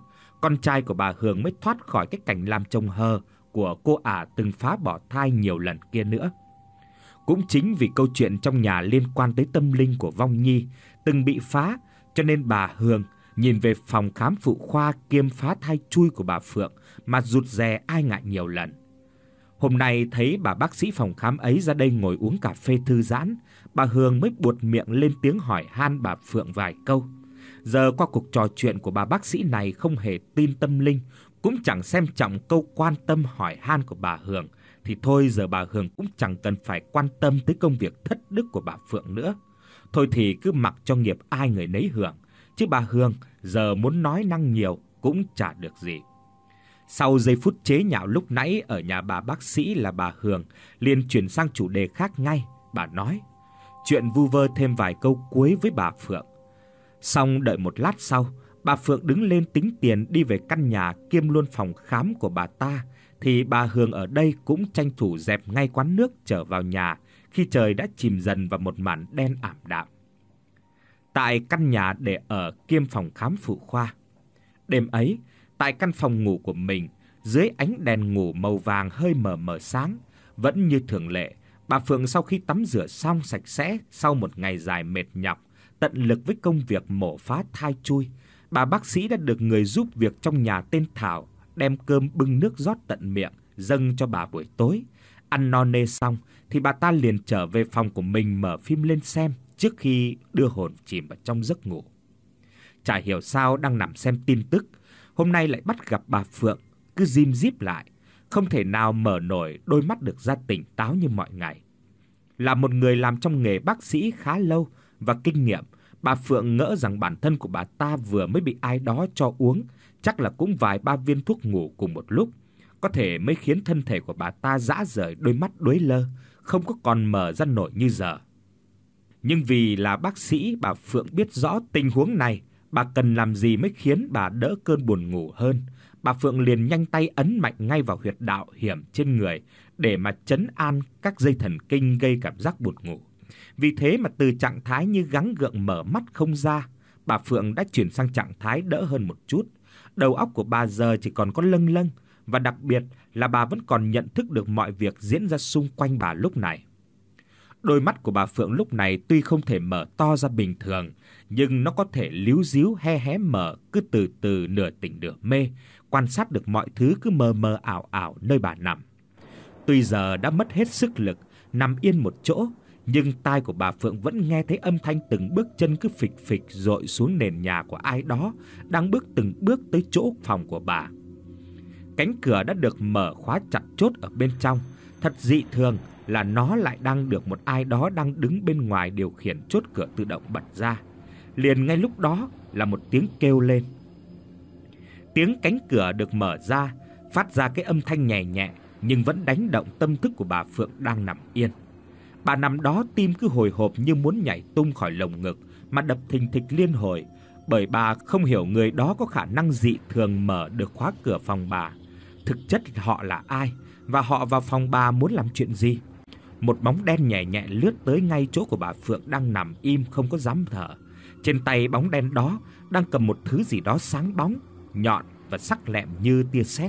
con trai của bà Hường mới thoát khỏi cái cảnh làm chồng hờ của cô ả từng phá bỏ thai nhiều lần kia nữa. Cũng chính vì câu chuyện trong nhà liên quan tới tâm linh của vong nhi từng bị phá, cho nên bà Hường nhìn về phòng khám phụ khoa kiêm phá thai chui của bà Phượng mà rụt rè ai ngại nhiều lần. Hôm nay thấy bà bác sĩ phòng khám ấy ra đây ngồi uống cà phê thư giãn, bà Hường mới buột miệng lên tiếng hỏi han bà Phượng vài câu. Giờ qua cuộc trò chuyện của bà bác sĩ này không hề tin tâm linh, cũng chẳng xem trọng câu quan tâm hỏi han của bà Hường, thì thôi giờ bà Hường cũng chẳng cần phải quan tâm tới công việc thất đức của bà Phượng nữa. Thôi thì cứ mặc cho nghiệp ai người nấy hưởng, chứ bà Hường giờ muốn nói năng nhiều cũng chả được gì. Sau giây phút chế nhạo lúc nãy ở nhà bà bác sĩ là bà Hường liền chuyển sang chủ đề khác ngay. Bà nói chuyện vu vơ thêm vài câu cuối với bà Phượng. Xong đợi một lát sau, bà Phượng đứng lên tính tiền đi về căn nhà kiêm luôn phòng khám của bà ta, thì bà Hường ở đây cũng tranh thủ dẹp ngay quán nước trở vào nhà khi trời đã chìm dần vào một màn đen ảm đạm. Tại căn nhà để ở kiêm phòng khám phụ khoa, đêm ấy, tại căn phòng ngủ của mình, dưới ánh đèn ngủ màu vàng hơi mờ mờ sáng, vẫn như thường lệ, bà Phượng sau khi tắm rửa xong sạch sẽ sau một ngày dài mệt nhọc, tận lực với công việc mổ phá thai chui, bà bác sĩ đã được người giúp việc trong nhà tên Thảo đem cơm bưng nước rót tận miệng dâng cho bà buổi tối. Ăn no nê xong thì bà ta liền trở về phòng của mình mở phim lên xem trước khi đưa hồn chìm vào trong giấc ngủ. Chả hiểu sao đang nằm xem tin tức, hôm nay lại bắt gặp bà Phượng cứ rim díp lại, không thể nào mở nổi đôi mắt được ra tỉnh táo như mọi ngày. Là một người làm trong nghề bác sĩ khá lâu và kinh nghiệm, bà Phượng ngỡ rằng bản thân của bà ta vừa mới bị ai đó cho uống, chắc là cũng vài ba viên thuốc ngủ cùng một lúc, có thể mới khiến thân thể của bà ta rã rời đôi mắt đuối lơ, không có còn mở ra nổi như giờ. Nhưng vì là bác sĩ, bà Phượng biết rõ tình huống này, bà cần làm gì mới khiến bà đỡ cơn buồn ngủ hơn. Bà Phượng liền nhanh tay ấn mạnh ngay vào huyệt đạo hiểm trên người để mà trấn an các dây thần kinh gây cảm giác buồn ngủ. Vì thế mà từ trạng thái như gắng gượng mở mắt không ra, bà Phượng đã chuyển sang trạng thái đỡ hơn một chút. Đầu óc của bà giờ chỉ còn có lâng lâng, và đặc biệt là bà vẫn còn nhận thức được mọi việc diễn ra xung quanh bà lúc này. Đôi mắt của bà Phượng lúc này tuy không thể mở to ra bình thường, nhưng nó có thể líu díu hé hé mở, cứ từ từ nửa tỉnh nửa mê, quan sát được mọi thứ cứ mờ mờ ảo ảo nơi bà nằm. Tuy giờ đã mất hết sức lực, nằm yên một chỗ, nhưng tai của bà Phượng vẫn nghe thấy âm thanh từng bước chân cứ phịch phịch dội xuống nền nhà của ai đó đang bước từng bước tới chỗ phòng của bà. Cánh cửa đã được mở khóa chặt chốt ở bên trong, thật dị thường là nó lại đang được một ai đó đang đứng bên ngoài điều khiển chốt cửa tự động bật ra. Liền ngay lúc đó là một tiếng kêu lên. Tiếng cánh cửa được mở ra, phát ra cái âm thanh nhẹ nhẹ nhưng vẫn đánh động tâm thức của bà Phượng đang nằm yên. Bà nằm đó tim cứ hồi hộp như muốn nhảy tung khỏi lồng ngực mà đập thình thịch liên hồi, bởi bà không hiểu người đó có khả năng dị thường mở được khóa cửa phòng bà. Thực chất họ là ai và họ vào phòng bà muốn làm chuyện gì? Một bóng đen nhẹ nhẹ lướt tới ngay chỗ của bà Phượng đang nằm im không có dám thở. Trên tay bóng đen đó đang cầm một thứ gì đó sáng bóng, nhọn và sắc lẹm như tia sét.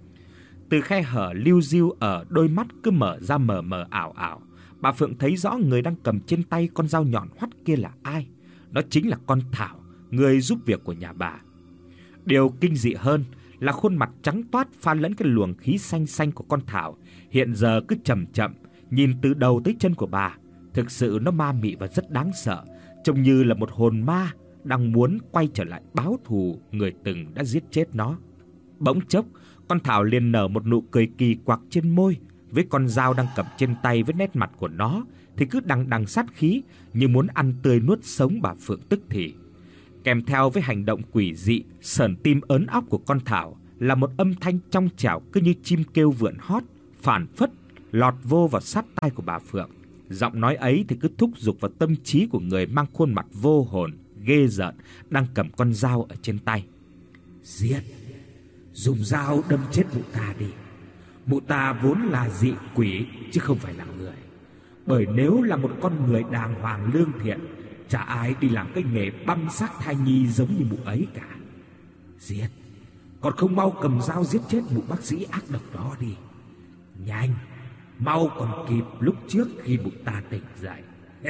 Từ khe hở liu riu ở đôi mắt cứ mở ra mờ mờ ảo ảo, bà Phượng thấy rõ người đang cầm trên tay con dao nhọn hoắt kia là ai. Đó chính là con Thảo, người giúp việc của nhà bà. Điều kinh dị hơn là khuôn mặt trắng toát pha lẫn cái luồng khí xanh xanh của con Thảo hiện giờ cứ chậm chậm nhìn từ đầu tới chân của bà. Thực sự nó ma mị và rất đáng sợ, trông như là một hồn ma đang muốn quay trở lại báo thù người từng đã giết chết nó. Bỗng chốc, con Thảo liền nở một nụ cười kỳ quặc trên môi, với con dao đang cầm trên tay với nét mặt của nó thì cứ đằng đằng sát khí như muốn ăn tươi nuốt sống bà Phượng tức thì. Kèm theo với hành động quỷ dị, sởn tim ớn óc của con Thảo là một âm thanh trong trẻo cứ như chim kêu vượn hót, phảng phất lọt vô vào sát tai của bà Phượng. Giọng nói ấy thì cứ thúc giục vào tâm trí của người mang khuôn mặt vô hồn, ghê rợn đang cầm con dao ở trên tay. Giết, dùng dao đâm chết mụ ta đi. Mụ ta vốn là dị quỷ chứ không phải là người. Bởi nếu là một con người đàng hoàng lương thiện, chả ai đi làm cái nghề băm xác thai nhi giống như mụ ấy cả. Giết, còn không mau cầm dao giết chết mụ bác sĩ ác độc đó đi. Nhanh, mau còn kịp lúc trước khi mụ ta tỉnh dậy.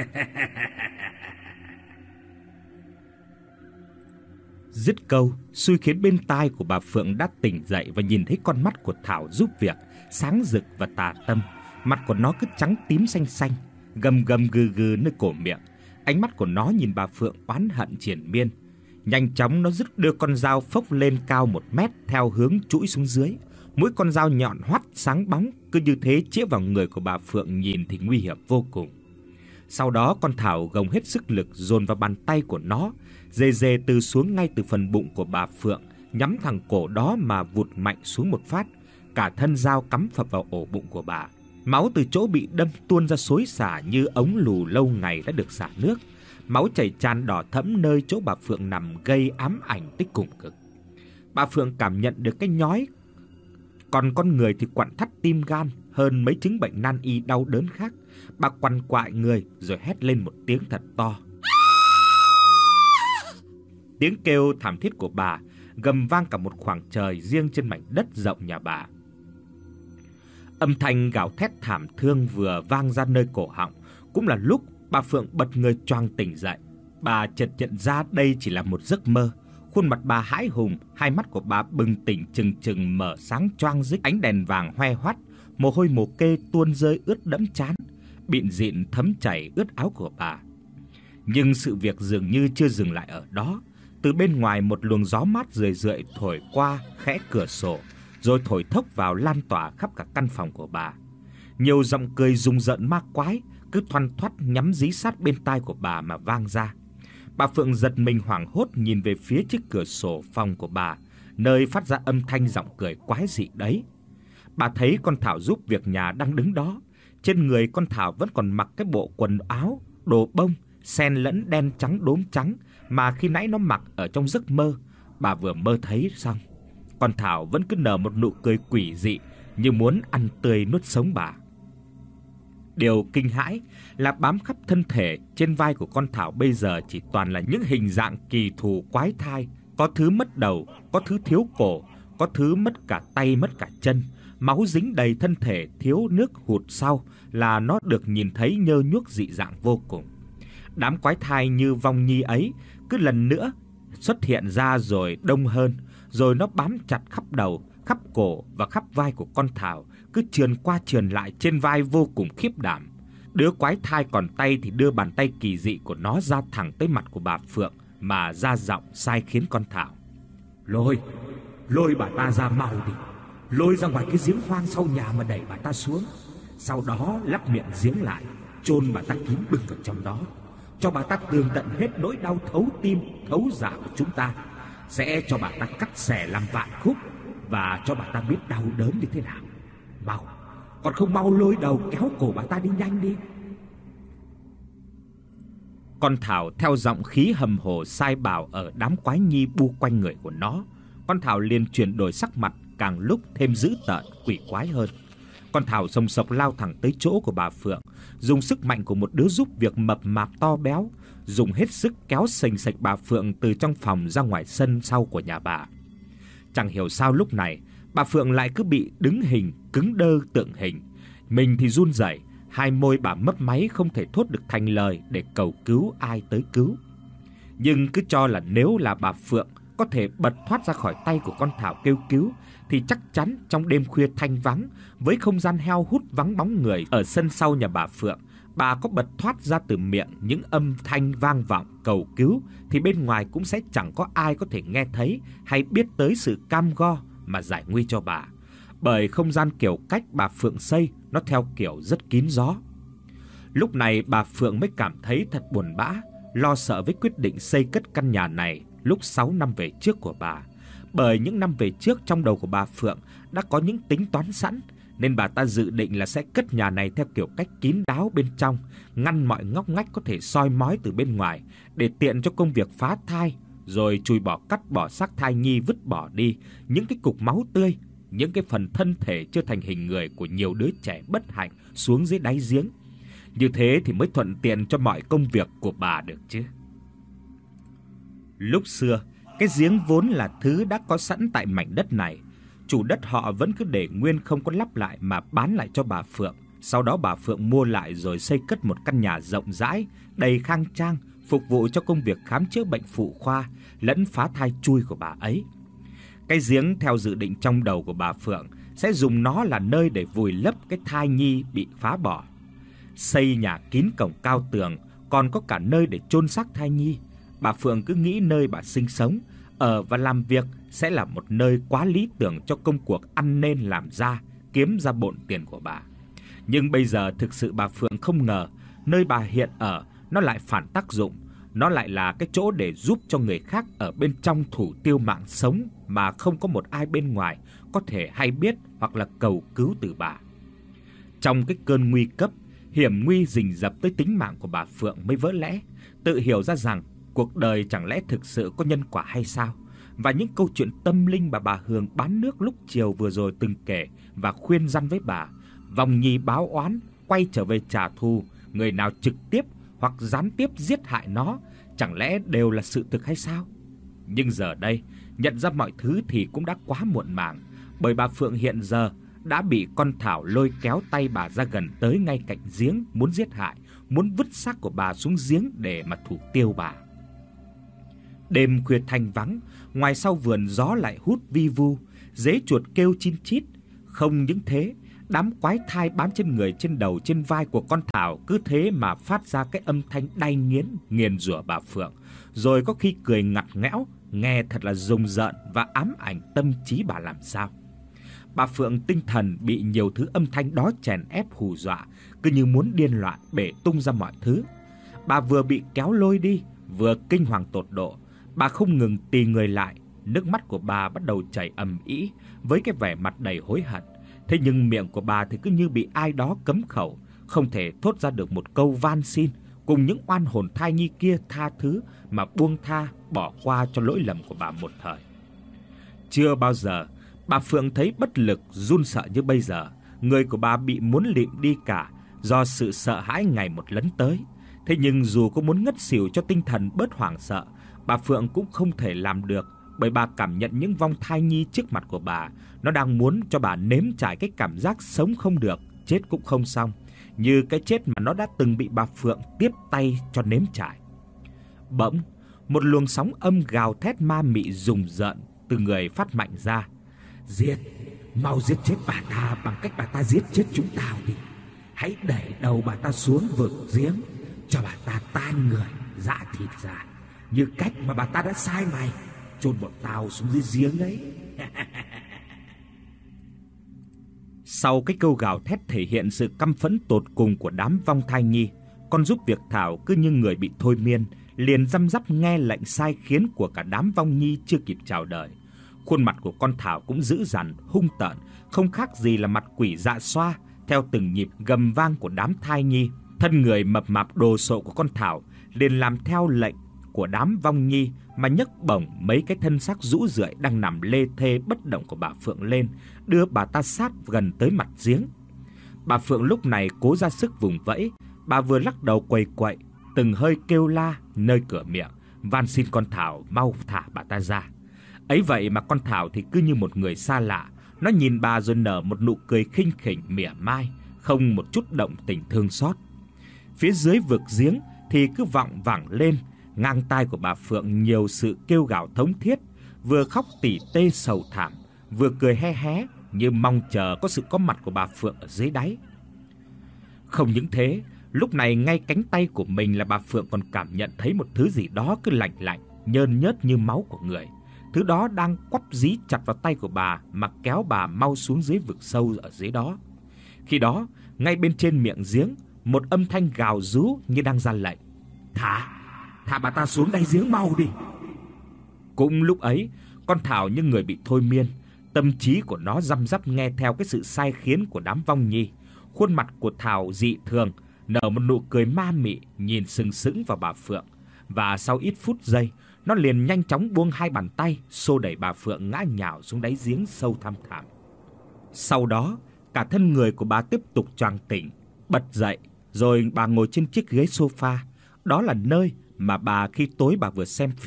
Dứt câu, xui khiến bên tai của bà Phượng đã tỉnh dậy và nhìn thấy con mắt của Thảo giúp việc sáng rực và tà tâm. Mặt của nó cứ trắng tím xanh xanh, gầm gầm gừ gừ nơi cổ miệng. Ánh mắt của nó nhìn bà Phượng oán hận triền miên. Nhanh chóng nó dứt đưa con dao phốc lên cao một mét theo hướng chũi xuống dưới. Mỗi con dao nhọn hoắt sáng bóng, cứ như thế chĩa vào người của bà Phượng, nhìn thì nguy hiểm vô cùng. Sau đó con Thảo gồng hết sức lực dồn vào bàn tay của nó, dề dề từ xuống ngay từ phần bụng của bà Phượng, nhắm thẳng cổ đó mà vụt mạnh xuống một phát. Cả thân dao cắm phập vào ổ bụng của bà. Máu từ chỗ bị đâm tuôn ra xối xả như ống lù lâu ngày đã được xả nước. Máu chảy tràn đỏ thẫm nơi chỗ bà Phượng nằm, gây ám ảnh tới cùng cực. Bà Phượng cảm nhận được cái nhói, còn con người thì quặn thắt tim gan hơn mấy chứng bệnh nan y đau đớn khác. Bà quằn quại người rồi hét lên một tiếng thật to. Tiếng kêu thảm thiết của bà gầm vang cả một khoảng trời riêng trên mảnh đất rộng nhà bà. Âm thanh gào thét thảm thương vừa vang ra nơi cổ họng, cũng là lúc bà Phượng bật người choàng tỉnh dậy. Bà chợt nhận ra đây chỉ là một giấc mơ. Khuôn mặt bà hãi hùng, hai mắt của bà bừng tỉnh trừng trừng mở sáng choang rích, ánh đèn vàng hoe hoắt, mồ hôi mồ kê tuôn rơi ướt đẫm trán, bịn dịn thấm chảy ướt áo của bà. Nhưng sự việc dường như chưa dừng lại ở đó. Từ bên ngoài một luồng gió mát rười rượi thổi qua khẽ cửa sổ, rồi thổi thốc vào lan tỏa khắp cả căn phòng của bà. Nhiều giọng cười rùng rợn ma quái cứ thoăn thoắt nhắm dí sát bên tai của bà mà vang ra. Bà Phượng giật mình hoảng hốt nhìn về phía chiếc cửa sổ phòng của bà, nơi phát ra âm thanh giọng cười quái dị đấy. Bà thấy con Thảo giúp việc nhà đang đứng đó. Trên người con Thảo vẫn còn mặc cái bộ quần áo đồ bông xen lẫn đen trắng đốm trắng mà khi nãy nó mặc ở trong giấc mơ bà vừa mơ thấy xong. Con Thảo vẫn cứ nở một nụ cười quỷ dị như muốn ăn tươi nuốt sống bà. Điều kinh hãi là bám khắp thân thể trên vai của con Thảo bây giờ chỉ toàn là những hình dạng kỳ thù quái thai, có thứ mất đầu, có thứ thiếu cổ, có thứ mất cả tay mất cả chân, máu dính đầy thân thể, thiếu nước hụt sau là nó được nhìn thấy nhơ nhuốc dị dạng vô cùng. Đám quái thai như vong nhi ấy cứ lần nữa xuất hiện ra rồi đông hơn, rồi nó bám chặt khắp đầu, khắp cổ và khắp vai của con Thảo, cứ trườn qua trườn lại trên vai vô cùng khiếp đảm. Đứa quái thai còn tay thì đưa bàn tay kỳ dị của nó ra thẳng tới mặt của bà Phượng mà ra giọng sai khiến con Thảo. Lôi, lôi bà ta ra mau đi. Lôi ra ngoài cái giếng hoang sau nhà mà đẩy bà ta xuống. Sau đó lắp miệng giếng lại, chôn bà ta kín bưng vào trong đó. Cho bà ta tường tận hết nỗi đau thấu tim, thấu dạ của chúng ta. Sẽ cho bà ta cắt xẻ làm vạn khúc và cho bà ta biết đau đớn như thế nào. Mau, còn không mau lôi đầu kéo cổ bà ta đi nhanh đi. Con Thảo theo giọng khí hầm hồ sai bảo ở đám quái nhi bu quanh người của nó. Con Thảo liền chuyển đổi sắc mặt, càng lúc thêm dữ tợn quỷ quái hơn. Con Thảo sồng sộc lao thẳng tới chỗ của bà Phượng, dùng sức mạnh của một đứa giúp việc mập mạp to béo, dùng hết sức kéo sành sạch bà Phượng từ trong phòng ra ngoài sân sau của nhà bà. Chẳng hiểu sao lúc này bà Phượng lại cứ bị đứng hình, cứng đơ tượng hình. Mình thì run rẩy, hai môi bà mấp máy không thể thốt được thành lời để cầu cứu ai tới cứu. Nhưng cứ cho là nếu là bà Phượng có thể bật thoát ra khỏi tay của con Thảo kêu cứu thì chắc chắn trong đêm khuya thanh vắng với không gian heo hút vắng bóng người ở sân sau nhà bà Phượng, bà có bật thoát ra từ miệng những âm thanh vang vọng cầu cứu thì bên ngoài cũng sẽ chẳng có ai có thể nghe thấy hay biết tới sự cam go mà giải nguy cho bà. Bởi không gian kiểu cách bà Phượng xây nó theo kiểu rất kín gió. Lúc này bà Phượng mới cảm thấy thật buồn bã, lo sợ với quyết định xây cất căn nhà này lúc sáu năm về trước của bà. Bởi những năm về trước trong đầu của bà Phượng đã có những tính toán sẵn, nên bà ta dự định là sẽ cất nhà này theo kiểu cách kín đáo bên trong, ngăn mọi ngóc ngách có thể soi mói từ bên ngoài để tiện cho công việc phá thai, rồi chùi bỏ cắt bỏ xác thai nhi vứt bỏ đi những cái cục máu tươi, những cái phần thân thể chưa thành hình người của nhiều đứa trẻ bất hạnh xuống dưới đáy giếng. Như thế thì mới thuận tiện cho mọi công việc của bà được chứ. Lúc xưa, Cái giếng vốn là thứ đã có sẵn tại mảnh đất này, chủ đất họ vẫn cứ để nguyên không có lắp lại mà bán lại cho bà Phượng. Sau đó bà Phượng mua lại rồi xây cất một căn nhà rộng rãi, đầy khang trang, phục vụ cho công việc khám chữa bệnh phụ khoa lẫn phá thai chui của bà ấy. Cái giếng theo dự định trong đầu của bà Phượng sẽ dùng nó là nơi để vùi lấp cái thai nhi bị phá bỏ. Xây nhà kín cổng cao tường, còn có cả nơi để chôn xác thai nhi. Bà Phượng cứ nghĩ nơi bà sinh sống, ở và làm việc sẽ là một nơi quá lý tưởng cho công cuộc ăn nên làm ra, kiếm ra bộn tiền của bà. Nhưng bây giờ thực sự bà Phượng không ngờ nơi bà hiện ở nó lại phản tác dụng, nó lại là cái chỗ để giúp cho người khác ở bên trong thủ tiêu mạng sống mà không có một ai bên ngoài có thể hay biết hoặc là cầu cứu từ bà. Trong cái cơn nguy cấp, hiểm nguy rình rập tới tính mạng của bà Phượng mới vỡ lẽ, tự hiểu ra rằng cuộc đời chẳng lẽ thực sự có nhân quả hay sao? Và những câu chuyện tâm linh mà bà Hường bán nước lúc chiều vừa rồi từng kể và khuyên răn với bà, Vong Nhi báo oán quay trở về trả thù người nào trực tiếp hoặc gián tiếp giết hại nó, chẳng lẽ đều là sự thực hay sao? Nhưng giờ đây, nhận ra mọi thứ thì cũng đã quá muộn màng, bởi bà Phượng hiện giờ đã bị con Thảo lôi kéo tay bà ra gần tới ngay cạnh giếng, muốn giết hại, muốn vứt xác của bà xuống giếng để mà thủ tiêu bà. Đêm khuya thanh vắng, ngoài sau vườn gió lại hút vi vu, dế chuột kêu chin chít. Không những thế, đám quái thai bám trên người, trên đầu, trên vai của con Thảo cứ thế mà phát ra cái âm thanh đay nghiến, nghiền rủa bà Phượng, rồi có khi cười ngặt nghẽo, nghe thật là rùng rợn và ám ảnh tâm trí bà làm sao. Bà Phượng tinh thần bị nhiều thứ âm thanh đó chèn ép hù dọa, cứ như muốn điên loạn bể tung ra mọi thứ. Bà vừa bị kéo lôi đi, vừa kinh hoàng tột độ. Bà không ngừng tì người lại, nước mắt của bà bắt đầu chảy ầm ĩ với cái vẻ mặt đầy hối hận. Thế nhưng miệng của bà thì cứ như bị ai đó cấm khẩu, không thể thốt ra được một câu van xin cùng những oan hồn thai nhi kia tha thứ mà buông tha bỏ qua cho lỗi lầm của bà một thời. Chưa bao giờ bà Phượng thấy bất lực run sợ như bây giờ. Người của bà bị muốn lịm đi cả do sự sợ hãi ngày một lấn tới. Thế nhưng dù có muốn ngất xỉu cho tinh thần bớt hoảng sợ, bà Phượng cũng không thể làm được, bởi bà cảm nhận những vong thai nhi trước mặt của bà, nó đang muốn cho bà nếm trải cái cảm giác sống không được, chết cũng không xong, như cái chết mà nó đã từng bị bà Phượng tiếp tay cho nếm trải. Bỗng, một luồng sóng âm gào thét ma mị rùng rợn từ người phát mạnh ra. Giết, mau giết chết bà ta bằng cách bà ta giết chết chúng tao đi. Hãy đẩy đầu bà ta xuống vực giếng, cho bà ta tan người, rã thịt ra, như cách mà bà ta đã sai mày, chôn bọn tao xuống dưới giếng ấy. Sau cái câu gào thét thể hiện sự căm phẫn tột cùng của đám vong thai nhi, con giúp việc Thảo cứ như người bị thôi miên, liền răm rắp nghe lệnh sai khiến của cả đám vong nhi chưa kịp chào đời. Khuôn mặt của con Thảo cũng dữ dằn, hung tợn, không khác gì là mặt quỷ dạ xoa theo từng nhịp gầm vang của đám thai nhi. Thân người mập mạp đồ sộ của con Thảo liền làm theo lệnh của đám vong nhi mà nhấc bổng mấy cái thân xác rũ rượi đang nằm lê thê bất động của bà Phượng lên, đưa bà ta sát gần tới mặt giếng. Bà Phượng lúc này cố ra sức vùng vẫy, bà vừa lắc đầu quầy quậy, từng hơi kêu la nơi cửa miệng, van xin con Thảo mau thả bà ta ra. Ấy vậy mà con Thảo thì cứ như một người xa lạ, nó nhìn bà rồi nở một nụ cười khinh khỉnh mỉa mai, không một chút động tình thương xót. Phía dưới vực giếng thì cứ vọng vẳng lên, ngang tai của bà Phượng nhiều sự kêu gào thống thiết, vừa khóc tỉ tê sầu thảm, vừa cười hé hé như mong chờ có sự có mặt của bà Phượng ở dưới đáy. Không những thế, lúc này ngay cánh tay của mình là bà Phượng còn cảm nhận thấy một thứ gì đó cứ lạnh lạnh, nhơn nhớt như máu của người. Thứ đó đang quắp dí chặt vào tay của bà mà kéo bà mau xuống dưới vực sâu ở dưới đó. Khi đó, ngay bên trên miệng giếng, một âm thanh gào rú như đang ra lệnh. Thả, thả bà ta xuống đáy giếng mau đi. Cũng lúc ấy, con Thảo như người bị thôi miên, tâm trí của nó răm rắp nghe theo cái sự sai khiến của đám vong nhi. Khuôn mặt của Thảo dị thường, nở một nụ cười ma mị nhìn sừng sững vào bà Phượng, và sau ít phút giây, nó liền nhanh chóng buông hai bàn tay xô đẩy bà Phượng ngã nhào xuống đáy giếng sâu thăm thẳm. Sau đó, cả thân người của bà tiếp tục choàng tỉnh, bật dậy, rồi bà ngồi trên chiếc ghế sofa. Đó là nơi mà bà khi tối bà vừa xem phim,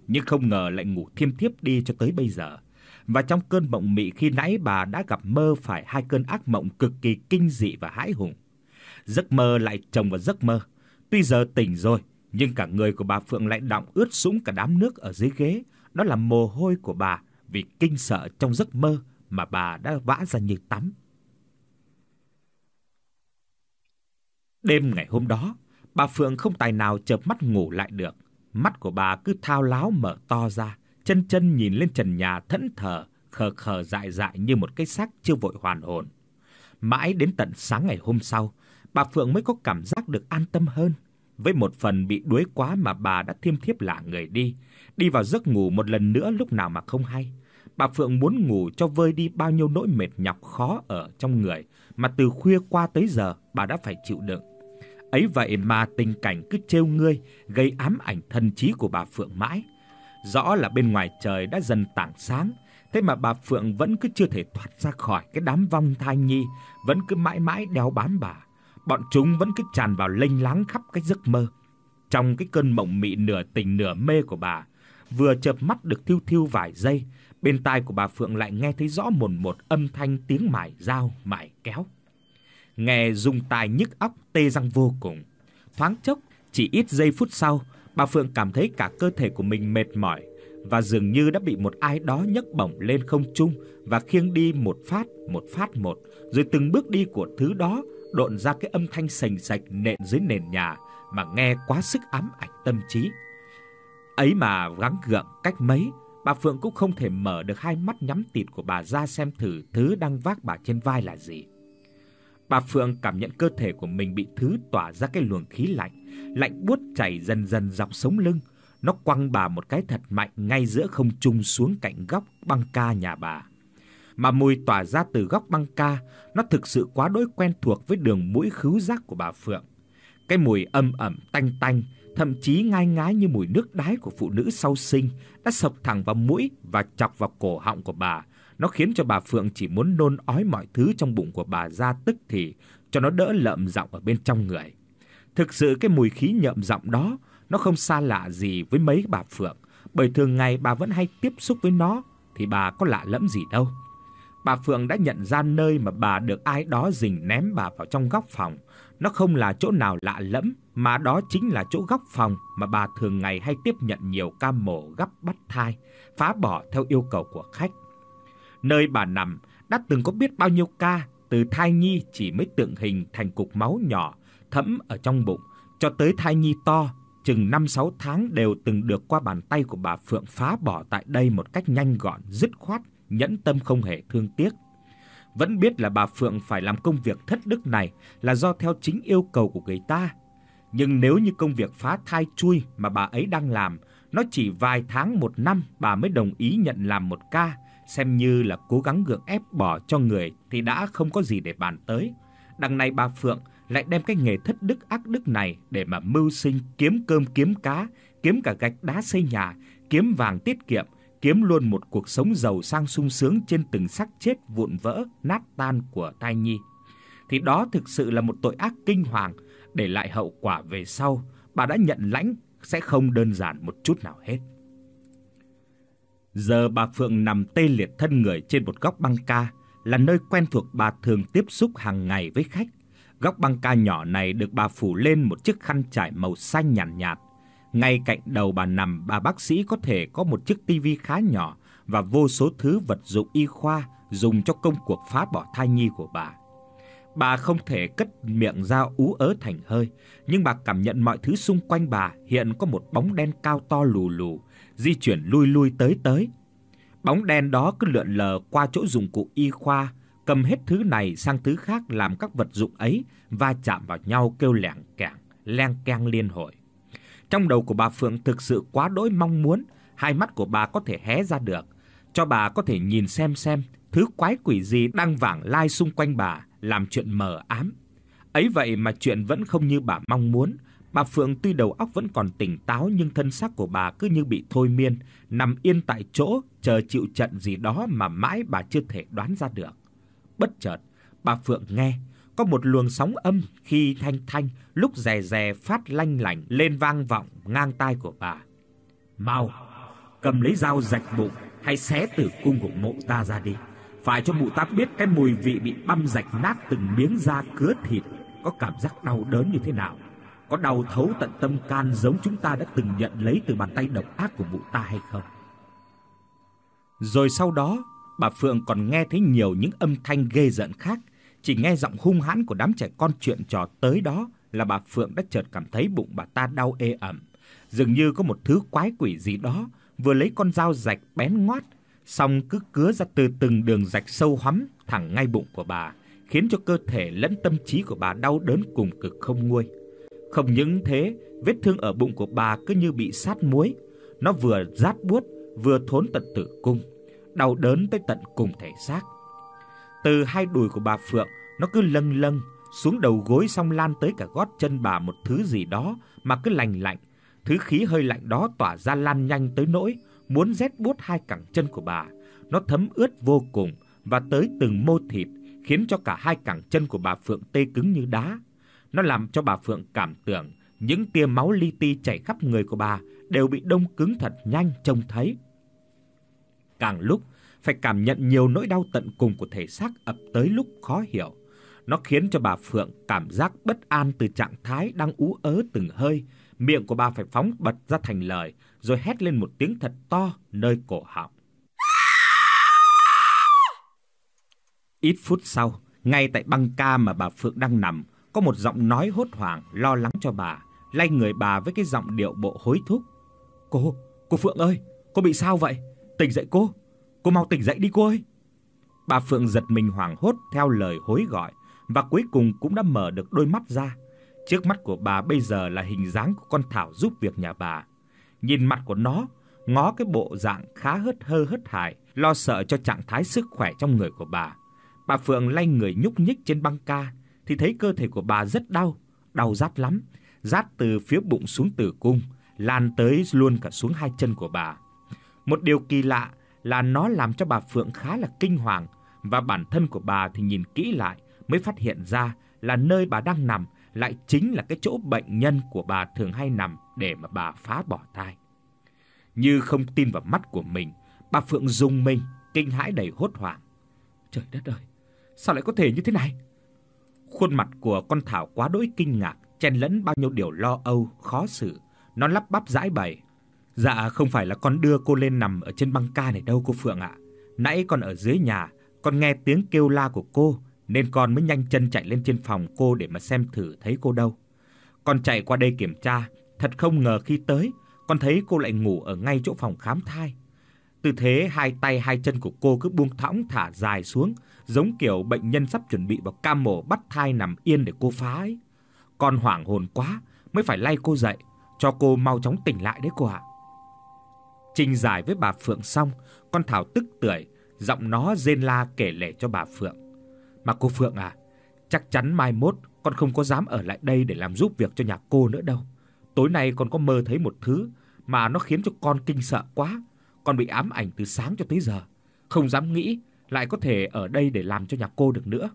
nhưng không ngờ lại ngủ thiêm thiếp đi cho tới bây giờ. Và trong cơn mộng mị khi nãy bà đã gặp mơ phải hai cơn ác mộng cực kỳ kinh dị và hãi hùng. Giấc mơ lại chồng vào giấc mơ. Tuy giờ tỉnh rồi, nhưng cả người của bà Phượng lại đọng ướt sũng cả đám nước ở dưới ghế, đó là mồ hôi của bà vì kinh sợ trong giấc mơ mà bà đã vã ra như tắm. Đêm ngày hôm đó, bà Phượng không tài nào chợp mắt ngủ lại được. Mắt của bà cứ thao láo mở to ra, chân chân nhìn lên trần nhà thẫn thờ, khờ khờ dại dại như một cái xác chưa vội hoàn hồn. Mãi đến tận sáng ngày hôm sau, bà Phượng mới có cảm giác được an tâm hơn. Với một phần bị đuối quá mà bà đã thiêm thiếp lả người đi, đi vào giấc ngủ một lần nữa lúc nào mà không hay. Bà Phượng muốn ngủ cho vơi đi bao nhiêu nỗi mệt nhọc khó ở trong người mà từ khuya qua tới giờ bà đã phải chịu đựng. Ấy vậy mà tình cảnh cứ trêu ngươi, gây ám ảnh thần trí của bà Phượng mãi. Rõ là bên ngoài trời đã dần tảng sáng, thế mà bà Phượng vẫn cứ chưa thể thoát ra khỏi cái đám vong thai nhi, vẫn cứ mãi mãi đeo bám bà. Bọn chúng vẫn cứ tràn vào lênh láng khắp cái giấc mơ. Trong cái cơn mộng mị nửa tỉnh nửa mê của bà, vừa chợp mắt được thiu thiu vài giây, bên tai của bà Phượng lại nghe thấy rõ mồn một âm thanh tiếng mài dao, mài kéo. Nghe rung tai nhức óc tê răng vô cùng. Thoáng chốc, chỉ ít giây phút sau, bà Phượng cảm thấy cả cơ thể của mình mệt mỏi và dường như đã bị một ai đó nhấc bổng lên không trung và khiêng đi một phát, một phát một, rồi từng bước đi của thứ đó độn ra cái âm thanh sành sạch nện dưới nền nhà mà nghe quá sức ám ảnh tâm trí. Ấy mà gắng gượng cách mấy, bà Phượng cũng không thể mở được hai mắt nhắm tịt của bà ra xem thử thứ đang vác bà trên vai là gì. Bà Phượng cảm nhận cơ thể của mình bị thứ tỏa ra cái luồng khí lạnh, lạnh buốt chảy dần dần dọc sống lưng. Nó quăng bà một cái thật mạnh ngay giữa không trung xuống cạnh góc băng ca nhà bà. Mà mùi tỏa ra từ góc băng ca, nó thực sự quá đỗi quen thuộc với đường mũi khứu giác của bà Phượng. Cái mùi âm ẩm tanh tanh, thậm chí ngai ngái như mùi nước đái của phụ nữ sau sinh đã xộc thẳng vào mũi và chọc vào cổ họng của bà. Nó khiến cho bà Phượng chỉ muốn nôn ói mọi thứ trong bụng của bà ra tức thì, cho nó đỡ lợm giọng ở bên trong người. Thực sự cái mùi khí nhợm giọng đó, nó không xa lạ gì với mấy bà Phượng, bởi thường ngày bà vẫn hay tiếp xúc với nó, thì bà có lạ lẫm gì đâu. Bà Phượng đã nhận ra nơi mà bà được ai đó dình ném bà vào trong góc phòng. Nó không là chỗ nào lạ lẫm, mà đó chính là chỗ góc phòng mà bà thường ngày hay tiếp nhận nhiều ca mổ gắp bắt thai, phá bỏ theo yêu cầu của khách. Nơi bà nằm đã từng có biết bao nhiêu ca, từ thai nhi chỉ mới tượng hình thành cục máu nhỏ thẫm ở trong bụng, cho tới thai nhi to chừng năm sáu tháng đều từng được qua bàn tay của bà Phượng phá bỏ tại đây một cách nhanh gọn, dứt khoát, nhẫn tâm không hề thương tiếc. Vẫn biết là bà Phượng phải làm công việc thất đức này là do theo chính yêu cầu của người ta. Nhưng nếu như công việc phá thai chui mà bà ấy đang làm, nó chỉ vài tháng một năm bà mới đồng ý nhận làm một ca, xem như là cố gắng gượng ép bỏ cho người thì đã không có gì để bàn tới. Đằng này bà Phượng lại đem cái nghề thất đức ác đức này để mà mưu sinh, kiếm cơm kiếm cá, kiếm cả gạch đá xây nhà, kiếm vàng tiết kiệm, kiếm luôn một cuộc sống giàu sang sung sướng trên từng xác chết vụn vỡ, nát tan của thai nhi. Thì đó thực sự là một tội ác kinh hoàng, để lại hậu quả về sau bà đã nhận lãnh sẽ không đơn giản một chút nào hết. Giờ bà Phượng nằm tê liệt thân người trên một góc băng ca, là nơi quen thuộc bà thường tiếp xúc hàng ngày với khách. Góc băng ca nhỏ này được bà phủ lên một chiếc khăn trải màu xanh nhàn nhạt, nhạt. Ngay cạnh đầu bà nằm, bà bác sĩ có thể có một chiếc tivi khá nhỏ và vô số thứ vật dụng y khoa dùng cho công cuộc phá bỏ thai nhi của bà. Bà không thể cất miệng ra ú ớ thành hơi, nhưng bà cảm nhận mọi thứ xung quanh bà hiện có một bóng đen cao to lù lù, di chuyển lui lui tới tới. Bóng đen đó cứ lượn lờ qua chỗ dụng cụ y khoa, cầm hết thứ này sang thứ khác, làm các vật dụng ấy va chạm vào nhau kêu lẻng kẻng, leng keng liên hồi. Trong đầu của bà Phượng thực sự quá đỗi mong muốn hai mắt của bà có thể hé ra được, cho bà có thể nhìn xem xem thứ quái quỷ gì đang vảng lai xung quanh bà, làm chuyện mờ ám. Ấy vậy mà chuyện vẫn không như bà mong muốn. Bà Phượng tuy đầu óc vẫn còn tỉnh táo, nhưng thân xác của bà cứ như bị thôi miên, nằm yên tại chỗ chờ chịu trận gì đó mà mãi bà chưa thể đoán ra được. Bất chợt, bà Phượng nghe có một luồng sóng âm khi thanh thanh, lúc rè rè phát lanh lảnh lên vang vọng ngang tai của bà. "Mau, cầm lấy dao rạch bụng hay xé tử cung của mụ ta ra đi. Phải cho mụ ta biết cái mùi vị bị băm rạch nát từng miếng da cứa thịt có cảm giác đau đớn như thế nào. Có đau thấu tận tâm can giống chúng ta đã từng nhận lấy từ bàn tay độc ác của mụ ta hay không? Rồi sau đó, bà Phượng còn nghe thấy nhiều những âm thanh ghê rợn khác. Chỉ nghe giọng hung hãn của đám trẻ con chuyện trò tới đó là bà Phượng đã chợt cảm thấy bụng bà ta đau ê ẩm. Dường như có một thứ quái quỷ gì đó vừa lấy con dao rạch bén ngoát, xong cứ cứa ra từ từng đường rạch sâu hoắm thẳng ngay bụng của bà, khiến cho cơ thể lẫn tâm trí của bà đau đớn cùng cực không nguôi. Không những thế, vết thương ở bụng của bà cứ như bị sát muối, nó vừa rát buốt vừa thốn tận tử cung, đau đớn tới tận cùng thể xác. Từ hai đùi của bà Phượng, nó cứ lâng lâng xuống đầu gối, xong lan tới cả gót chân bà một thứ gì đó mà cứ lành lạnh. Thứ khí hơi lạnh đó tỏa ra lan nhanh tới nỗi muốn rét buốt hai cẳng chân của bà. Nó thấm ướt vô cùng và tới từng mô thịt, khiến cho cả hai cẳng chân của bà Phượng tê cứng như đá. Nó làm cho bà Phượng cảm tưởng những tia máu li ti chảy khắp người của bà đều bị đông cứng thật nhanh trông thấy. Càng lúc phải cảm nhận nhiều nỗi đau tận cùng của thể xác ập tới lúc khó hiểu. Nó khiến cho bà Phượng cảm giác bất an từ trạng thái đang ú ớ từng hơi. Miệng của bà phải phóng bật ra thành lời, rồi hét lên một tiếng thật to nơi cổ họng. Ít phút sau, ngay tại băng ca mà bà Phượng đang nằm, có một giọng nói hốt hoảng lo lắng cho bà, lay người bà với cái giọng điệu bộ hối thúc. "Cô, cô Phượng ơi, cô bị sao vậy? Tỉnh dậy cô, cô mau tỉnh dậy đi cô ơi." Bà Phượng giật mình hoảng hốt theo lời hối gọi và cuối cùng cũng đã mở được đôi mắt ra. Trước mắt của bà bây giờ là hình dáng của con Thảo giúp việc nhà bà. Nhìn mặt của nó, ngó cái bộ dạng khá hớt hơ hớt hải, lo sợ cho trạng thái sức khỏe trong người của bà. Bà Phượng lay người nhúc nhích trên băng ca thì thấy cơ thể của bà rất đau, đau rát lắm, rát từ phía bụng xuống tử cung, lan tới luôn cả xuống hai chân của bà. Một điều kỳ lạ là nó làm cho bà Phượng khá là kinh hoàng, và bản thân của bà thì nhìn kỹ lại mới phát hiện ra là nơi bà đang nằm lại chính là cái chỗ bệnh nhân của bà thường hay nằm để mà bà phá bỏ thai. Như không tin vào mắt của mình, bà Phượng rùng mình, kinh hãi đầy hốt hoảng. Trời đất ơi, sao lại có thể như thế này? Khuôn mặt của con Thảo quá đỗi kinh ngạc, chen lẫn bao nhiêu điều lo âu, khó xử. Nó lắp bắp giãi bày. Dạ không phải là con đưa cô lên nằm ở trên băng ca này đâu cô Phượng ạ. Nãy con ở dưới nhà, con nghe tiếng kêu la của cô nên con mới nhanh chân chạy lên trên phòng cô để mà xem thử thấy cô đâu. Con chạy qua đây kiểm tra, thật không ngờ khi tới, con thấy cô lại ngủ ở ngay chỗ phòng khám thai. Tư thế hai tay hai chân của cô cứ buông thõng thả dài xuống, giống kiểu bệnh nhân sắp chuẩn bị vào ca mổ bắt thai nằm yên để cô phá ấy. Con hoảng hồn quá mới phải lay cô dậy, cho cô mau chóng tỉnh lại đấy cô ạ. Trình giải với bà Phượng xong, con Thảo tức tưởi, giọng nó rên la kể lể cho bà Phượng. Mà cô Phượng à, chắc chắn mai mốt con không có dám ở lại đây để làm giúp việc cho nhà cô nữa đâu. Tối nay con có mơ thấy một thứ mà nó khiến cho con kinh sợ quá. Con bị ám ảnh từ sáng cho tới giờ, không dám nghĩ lại có thể ở đây để làm cho nhà cô được nữa.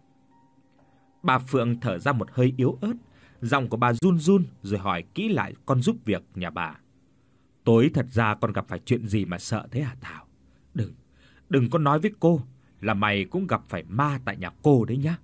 Bà Phượng thở ra một hơi yếu ớt, giọng của bà run run rồi hỏi kỹ lại con giúp việc nhà bà. Tối thật ra con gặp phải chuyện gì mà sợ thế hả Thảo? Đừng, đừng có nói với cô là mày cũng gặp phải ma tại nhà cô đấy nhá.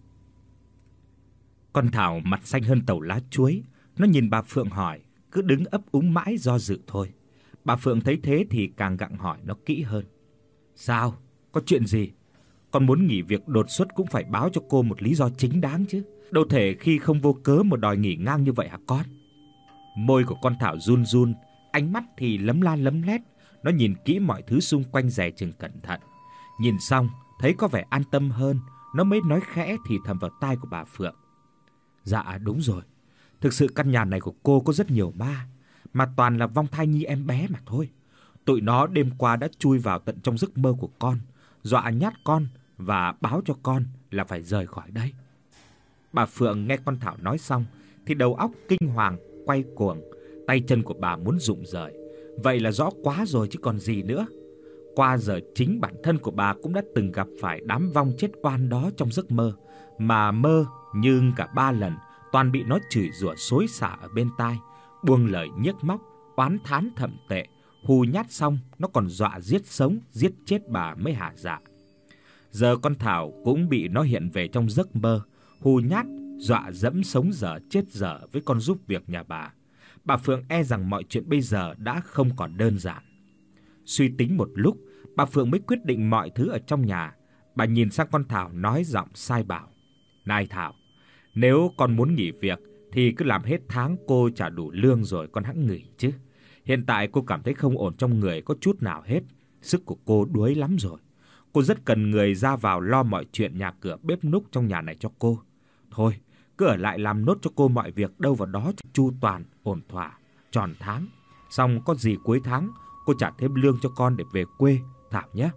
Con Thảo mặt xanh hơn tàu lá chuối, nó nhìn bà Phượng hỏi, cứ đứng ấp úng mãi do dự thôi. Bà Phượng thấy thế thì càng gặng hỏi nó kỹ hơn. Sao? Có chuyện gì? Con muốn nghỉ việc đột xuất cũng phải báo cho cô một lý do chính đáng chứ. Đâu thể khi không vô cớ mà đòi nghỉ ngang như vậy hả con? Môi của con Thảo run run, ánh mắt thì lấm la lấm lét. Nó nhìn kỹ mọi thứ xung quanh dè chừng cẩn thận. Nhìn xong, thấy có vẻ an tâm hơn, nó mới nói khẽ thì thầm vào tai của bà Phượng. Dạ đúng rồi, thực sự căn nhà này của cô có rất nhiều ma, mà toàn là vong thai nhi em bé mà thôi. Tụi nó đêm qua đã chui vào tận trong giấc mơ của con, dọa nhát con và báo cho con là phải rời khỏi đây. Bà Phượng nghe con Thảo nói xong thì đầu óc kinh hoàng quay cuồng, tay chân của bà muốn rụng rời. Vậy là rõ quá rồi chứ còn gì nữa. Qua giờ chính bản thân của bà cũng đã từng gặp phải đám vong chết oan đó trong giấc mơ, mà mơ nhưng cả ba lần toàn bị nó chửi rủa xối xả ở bên tai, buông lời nhiếc móc, oán thán thậm tệ, hù nhát xong nó còn dọa giết sống, giết chết bà mới hả dạ. Giờ con Thảo cũng bị nó hiện về trong giấc mơ, hù nhát, dọa dẫm sống dở chết dở với con giúp việc nhà bà. Bà Phượng e rằng mọi chuyện bây giờ đã không còn đơn giản. Suy tính một lúc, bà Phượng mới quyết định mọi thứ ở trong nhà. Bà nhìn sang con Thảo nói giọng sai bảo: "Này Thảo, nếu con muốn nghỉ việc thì cứ làm hết tháng cô trả đủ lương rồi con hẵng nghỉ chứ. Hiện tại cô cảm thấy không ổn trong người có chút nào hết, sức của cô đuối lắm rồi. Cô rất cần người ra vào lo mọi chuyện nhà cửa bếp núc trong nhà này cho cô. Thôi, cứ ở lại làm nốt cho cô mọi việc đâu vào đó cho chu toàn, ổn thỏa, tròn tháng. Xong có gì cuối tháng cô trả thêm lương cho con để về quê, Thảo nhé."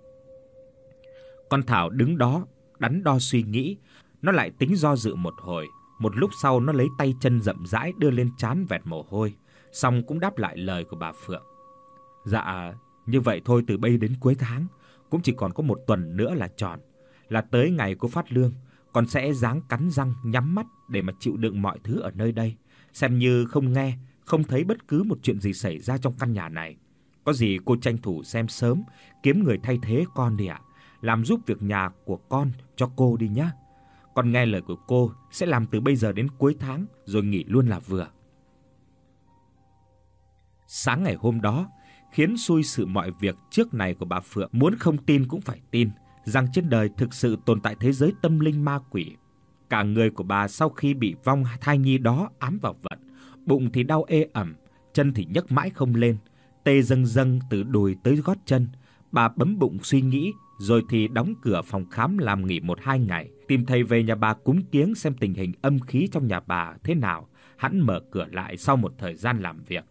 Con Thảo đứng đó, đắn đo suy nghĩ, nó lại tính do dự một hồi, một lúc sau nó lấy tay chân rậm rãi đưa lên trán vẹt mồ hôi, xong cũng đáp lại lời của bà Phượng. "Dạ, như vậy thôi, từ bây đến cuối tháng cũng chỉ còn có một tuần nữa là tròn, là tới ngày cô phát lương, con sẽ ráng cắn răng nhắm mắt để mà chịu đựng mọi thứ ở nơi đây, xem như không nghe, không thấy bất cứ một chuyện gì xảy ra trong căn nhà này. Có gì cô tranh thủ xem sớm, kiếm người thay thế con đi ạ, làm giúp việc nhà của con cho cô đi nhá. Con nghe lời của cô sẽ làm từ bây giờ đến cuối tháng rồi nghỉ luôn là vừa." Sáng ngày hôm đó, khiến xui sự mọi việc trước này của bà Phượng muốn không tin cũng phải tin rằng trên đời thực sự tồn tại thế giới tâm linh ma quỷ. Cả người của bà sau khi bị vong thai nhi đó ám vào vận, bụng thì đau ê ẩm, chân thì nhấc mãi không lên, tê dâng dâng từ đùi tới gót chân. Bà bấm bụng suy nghĩ, rồi thì đóng cửa phòng khám làm nghỉ một hai ngày, tìm thầy về nhà bà cúng kiếng xem tình hình âm khí trong nhà bà thế nào, hẵng mở cửa lại sau một thời gian làm việc.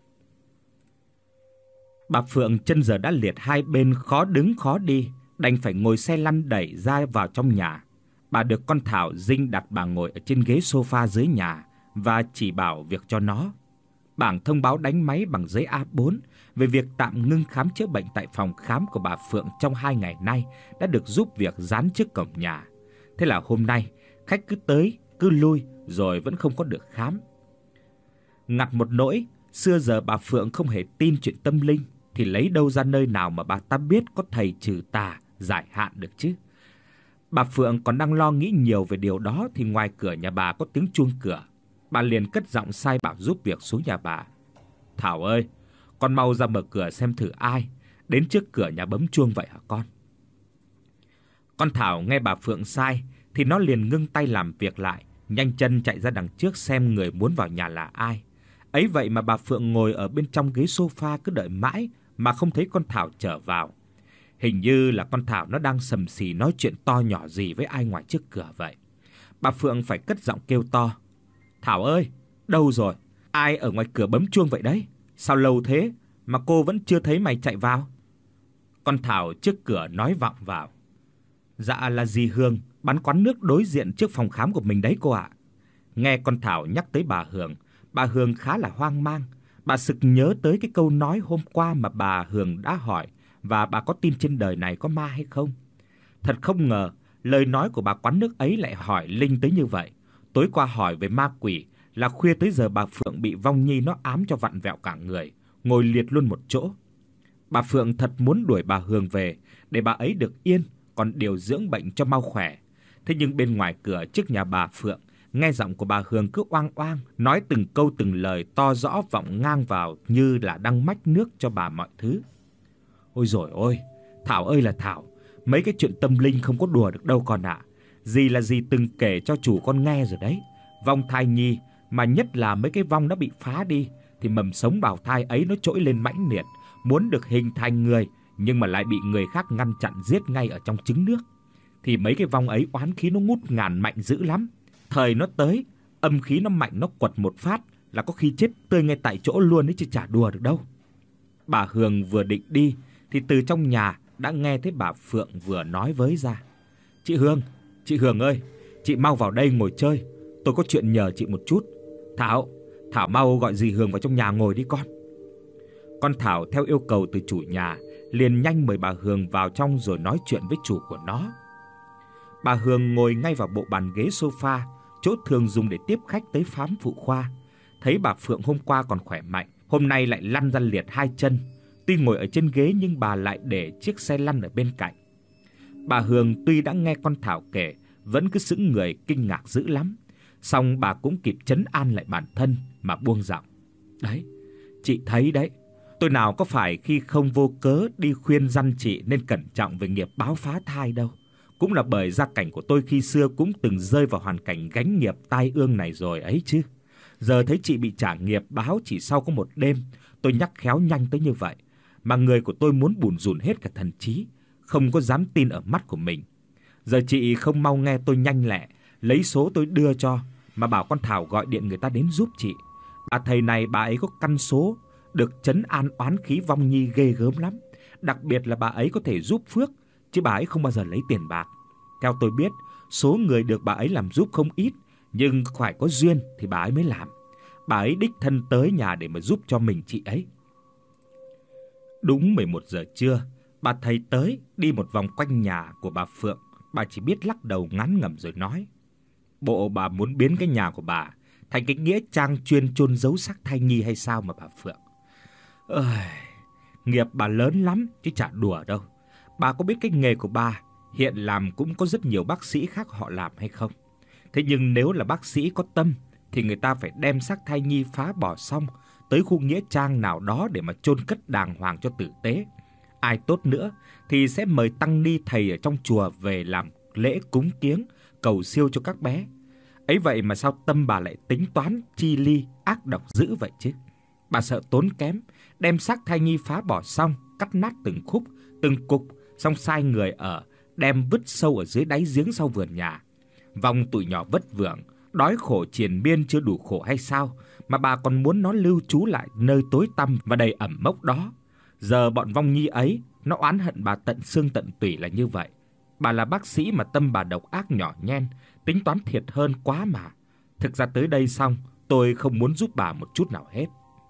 Bà Phượng chân giờ đã liệt hai bên, khó đứng khó đi, đành phải ngồi xe lăn đẩy ra vào trong nhà. Bà được con Thảo dinh đặt bà ngồi ở trên ghế sofa dưới nhà và chỉ bảo việc cho nó. Bảng thông báo đánh máy bằng giấy A bốn về việc tạm ngưng khám chữa bệnh tại phòng khám của bà Phượng trong hai ngày nay đã được giúp việc dán trước cổng nhà. Thế là hôm nay, khách cứ tới, cứ lui rồi vẫn không có được khám. Ngặt một nỗi, xưa giờ bà Phượng không hề tin chuyện tâm linh, thì lấy đâu ra nơi nào mà bà ta biết có thầy trừ tà, giải hạn được chứ. Bà Phượng còn đang lo nghĩ nhiều về điều đó thì ngoài cửa nhà bà có tiếng chuông cửa. Bà liền cất giọng sai bảo giúp việc xuống nhà bà: "Thảo ơi, con mau ra mở cửa xem thử ai đến trước cửa nhà bấm chuông vậy hả con?" Con Thảo nghe bà Phượng sai thì nó liền ngưng tay làm việc lại, nhanh chân chạy ra đằng trước xem người muốn vào nhà là ai. Ấy vậy mà bà Phượng ngồi ở bên trong ghế sofa cứ đợi mãi mà không thấy con Thảo trở vào. Hình như là con Thảo nó đang sầm xì nói chuyện to nhỏ gì với ai ngoài trước cửa vậy. Bà Phượng phải cất giọng kêu to: "Thảo ơi, đâu rồi? Ai ở ngoài cửa bấm chuông vậy đấy? Sao lâu thế mà cô vẫn chưa thấy mày chạy vào?" Con Thảo trước cửa nói vọng vào: "Dạ là dì Hương, bán quán nước đối diện trước phòng khám của mình đấy cô ạ." Nghe con Thảo nhắc tới bà Hương, bà Hương khá là hoang mang. Bà sực nhớ tới cái câu nói hôm qua mà bà Hương đã hỏi và bà có tin trên đời này có ma hay không. Thật không ngờ, lời nói của bà quán nước ấy lại hỏi linh tới như vậy. Tối qua hỏi về ma quỷ là khuya tới giờ bà Phượng bị vong nhi nó ám cho vặn vẹo cả người, ngồi liệt luôn một chỗ. Bà Phượng thật muốn đuổi bà Hương về để bà ấy được yên, còn điều dưỡng bệnh cho mau khỏe. Thế nhưng bên ngoài cửa trước nhà bà Phượng, nghe giọng của bà Hương cứ oang oang, nói từng câu từng lời to rõ vọng ngang vào như là đang mách nước cho bà mọi thứ. Ôi giời ơi, Thảo ơi là Thảo, mấy cái chuyện tâm linh không có đùa được đâu con ạ. Dì là dì từng kể cho chủ con nghe rồi đấy. Vong thai nhi, mà nhất là mấy cái vong đã bị phá đi, thì mầm sống bào thai ấy nó trỗi lên mãnh liệt, muốn được hình thành người, nhưng mà lại bị người khác ngăn chặn giết ngay ở trong trứng nước. Thì mấy cái vong ấy oán khí nó ngút ngàn mạnh dữ lắm. Thời nó tới, âm khí nó mạnh, nó quật một phát là có khi chết tươi ngay tại chỗ luôn ấy chứ chả đùa được đâu. Bà Hương vừa định đi thì từ trong nhà đã nghe thấy bà Phượng vừa nói với ra: "Chị Hương, chị Hương ơi, chị mau vào đây ngồi chơi, tôi có chuyện nhờ chị một chút. Thảo, Thảo mau gọi dì Hương vào trong nhà ngồi đi con." Con Thảo theo yêu cầu từ chủ nhà, liền nhanh mời bà Hương vào trong rồi nói chuyện với chủ của nó. Bà Hương ngồi ngay vào bộ bàn ghế sofa, chỗ thường dùng để tiếp khách tới khám phụ khoa. Thấy bà Phượng hôm qua còn khỏe mạnh, hôm nay lại lăn ra liệt hai chân. Tuy ngồi ở trên ghế nhưng bà lại để chiếc xe lăn ở bên cạnh. Bà Hường tuy đã nghe con Thảo kể vẫn cứ sững người kinh ngạc dữ lắm, song bà cũng kịp trấn an lại bản thân mà buông giọng. Đấy, chị thấy đấy, tôi nào có phải khi không vô cớ đi khuyên răn chị nên cẩn trọng về nghiệp báo phá thai đâu. Cũng là bởi gia cảnh của tôi khi xưa cũng từng rơi vào hoàn cảnh gánh nghiệp tai ương này rồi ấy chứ. Giờ thấy chị bị trả nghiệp báo chỉ sau có một đêm, tôi nhắc khéo nhanh tới như vậy, mà người của tôi muốn bủn rủn hết cả thần trí, không có dám tin ở mắt của mình. Giờ chị không mau nghe tôi nhanh lẹ, lấy số tôi đưa cho, mà bảo con Thảo gọi điện người ta đến giúp chị. Bà thầy này bà ấy có căn số, được trấn an oán khí vong nhi ghê gớm lắm. Đặc biệt là bà ấy có thể giúp phước, chứ bà ấy không bao giờ lấy tiền bạc. Theo tôi biết, số người được bà ấy làm giúp không ít, nhưng phải có duyên thì bà ấy mới làm. Bà ấy đích thân tới nhà để mà giúp cho mình chị ấy. Đúng mười một giờ trưa, bà thầy tới đi một vòng quanh nhà của bà Phượng. Bà chỉ biết lắc đầu ngán ngẩm rồi nói: Bộ bà muốn biến cái nhà của bà thành cái nghĩa trang chuyên chôn giấu xác thai nhi hay sao mà bà Phượng? Ơi, nghiệp bà lớn lắm chứ chả đùa đâu. Bà có biết cái nghề của bà hiện làm cũng có rất nhiều bác sĩ khác họ làm hay không? Thế nhưng nếu là bác sĩ có tâm thì người ta phải đem xác thai nhi phá bỏ xong tới khu nghĩa trang nào đó để mà chôn cất đàng hoàng cho tử tế. Ai tốt nữa thì sẽ mời tăng ni thầy ở trong chùa về làm lễ cúng kiếng, cầu siêu cho các bé. Ấy vậy mà sao tâm bà lại tính toán chi ly ác độc dữ vậy chứ? Bà sợ tốn kém, đem xác thai nhi phá bỏ xong, cắt nát từng khúc, từng cục, xong sai người ở, đem vứt sâu ở dưới đáy giếng sau vườn nhà. Vong tụi nhỏ vất vưởng, đói khổ triền miên chưa đủ khổ hay sao, mà bà còn muốn nó lưu trú lại nơi tối tăm và đầy ẩm mốc đó. Giờ bọn vong nhi ấy, nó oán hận bà tận xương tận tủy là như vậy. Bà là bác sĩ mà tâm bà độc ác nhỏ nhen, tính toán thiệt hơn quá mà. Thực ra tới đây xong, tôi không muốn giúp bà một chút nào hết.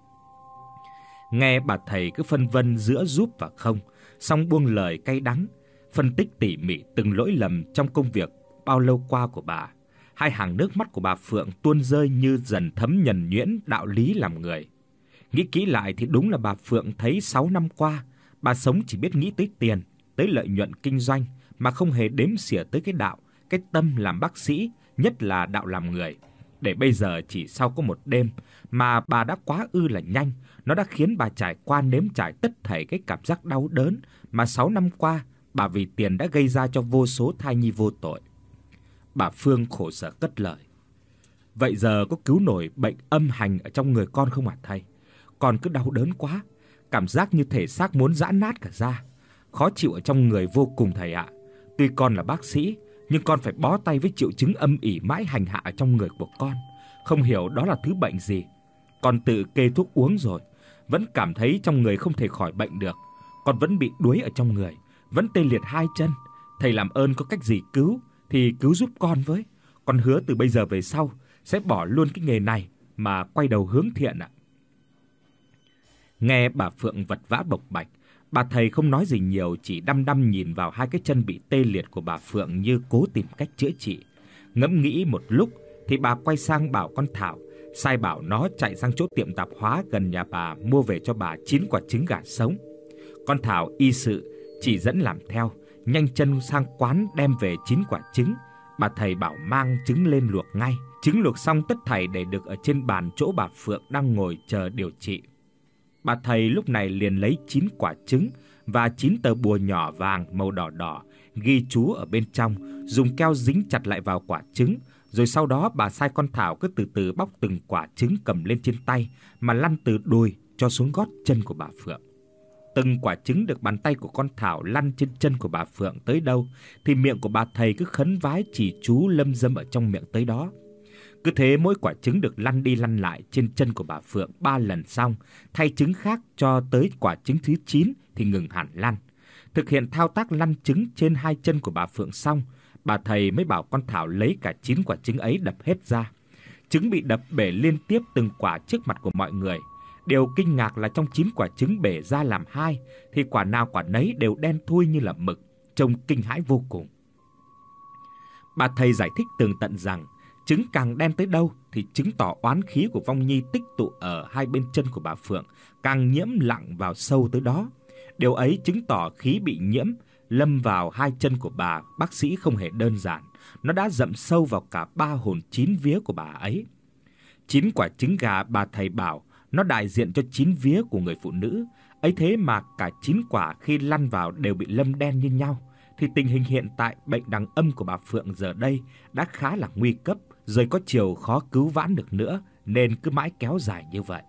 Nghe bà thầy cứ phân vân giữa giúp và không, xong buông lời cay đắng, phân tích tỉ mỉ từng lỗi lầm trong công việc bao lâu qua của bà. Hai hàng nước mắt của bà Phượng tuôn rơi như dần thấm nhuần nhuyễn đạo lý làm người. Nghĩ kỹ lại thì đúng là bà Phượng thấy sáu năm qua, bà sống chỉ biết nghĩ tới tiền, tới lợi nhuận kinh doanh mà không hề đếm xỉa tới cái đạo, cái tâm làm bác sĩ, nhất là đạo làm người. Để bây giờ chỉ sau có một đêm mà bà đã quá ư là nhanh, nó đã khiến bà trải qua nếm trải tất thảy cái cảm giác đau đớn mà sáu năm qua bà vì tiền đã gây ra cho vô số thai nhi vô tội. Bà Phương khổ sở cất lời: Vậy giờ có cứu nổi bệnh âm hành ở trong người con không hả thầy? Con cứ đau đớn quá, cảm giác như thể xác muốn giã nát cả da, khó chịu ở trong người vô cùng thầy ạ. Tuy con là bác sĩ, nhưng con phải bó tay với triệu chứng âm ỉ mãi hành hạ ở trong người của con. Không hiểu đó là thứ bệnh gì. Con tự kê thuốc uống rồi, vẫn cảm thấy trong người không thể khỏi bệnh được. Con vẫn bị đuối ở trong người, vẫn tê liệt hai chân. Thầy làm ơn có cách gì cứu thì cứu giúp con với. Con hứa từ bây giờ về sau sẽ bỏ luôn cái nghề này mà quay đầu hướng thiện ạ. Nghe bà Phượng vật vã bộc bạch, bà thầy không nói gì nhiều, chỉ đăm đăm nhìn vào hai cái chân bị tê liệt của bà Phượng như cố tìm cách chữa trị. Ngẫm nghĩ một lúc thì bà quay sang bảo con Thảo sai bảo nó chạy sang chỗ tiệm tạp hóa gần nhà bà mua về cho bà chín quả trứng gà sống. Con Thảo y sự chỉ dẫn làm theo, nhanh chân sang quán đem về chín quả trứng. Bà thầy bảo mang trứng lên luộc ngay. Trứng luộc xong tất thảy để được ở trên bàn chỗ bà Phượng đang ngồi chờ điều trị. Bà thầy lúc này liền lấy chín quả trứng và chín tờ bùa nhỏ vàng màu đỏ đỏ ghi chú ở bên trong, dùng keo dính chặt lại vào quả trứng. Rồi sau đó bà sai con Thảo cứ từ từ bóc từng quả trứng cầm lên trên tay mà lăn từ đùi cho xuống gót chân của bà Phượng. Từng quả trứng được bàn tay của con Thảo lăn trên chân của bà Phượng tới đâu thì miệng của bà thầy cứ khấn vái chỉ chú lâm dâm ở trong miệng tới đó. Cứ thế mỗi quả trứng được lăn đi lăn lại trên chân của bà Phượng ba lần xong, thay trứng khác cho tới quả trứng thứ chín thì ngừng hẳn lăn. Thực hiện thao tác lăn trứng trên hai chân của bà Phượng xong, bà thầy mới bảo con Thảo lấy cả chín quả trứng ấy đập hết ra. Trứng bị đập bể liên tiếp từng quả trước mặt của mọi người. Điều kinh ngạc là trong chín quả trứng bể ra làm hai thì quả nào quả nấy đều đen thui như là mực, trông kinh hãi vô cùng. Bà thầy giải thích tường tận rằng trứng càng đen tới đâu thì chứng tỏ oán khí của vong nhi tích tụ ở hai bên chân của bà Phượng càng nhiễm lặng vào sâu tới đó. Điều ấy chứng tỏ khí bị nhiễm lâm vào hai chân của bà bác sĩ không hề đơn giản, nó đã dậm sâu vào cả ba hồn chín vía của bà ấy. Chín quả trứng gà bà thầy bảo nó đại diện cho chín vía của người phụ nữ, ấy thế mà cả chín quả khi lăn vào đều bị lâm đen như nhau, thì tình hình hiện tại bệnh đằng âm của bà Phượng giờ đây đã khá là nguy cấp, rồi có chiều khó cứu vãn được nữa, nên cứ mãi kéo dài như vậy.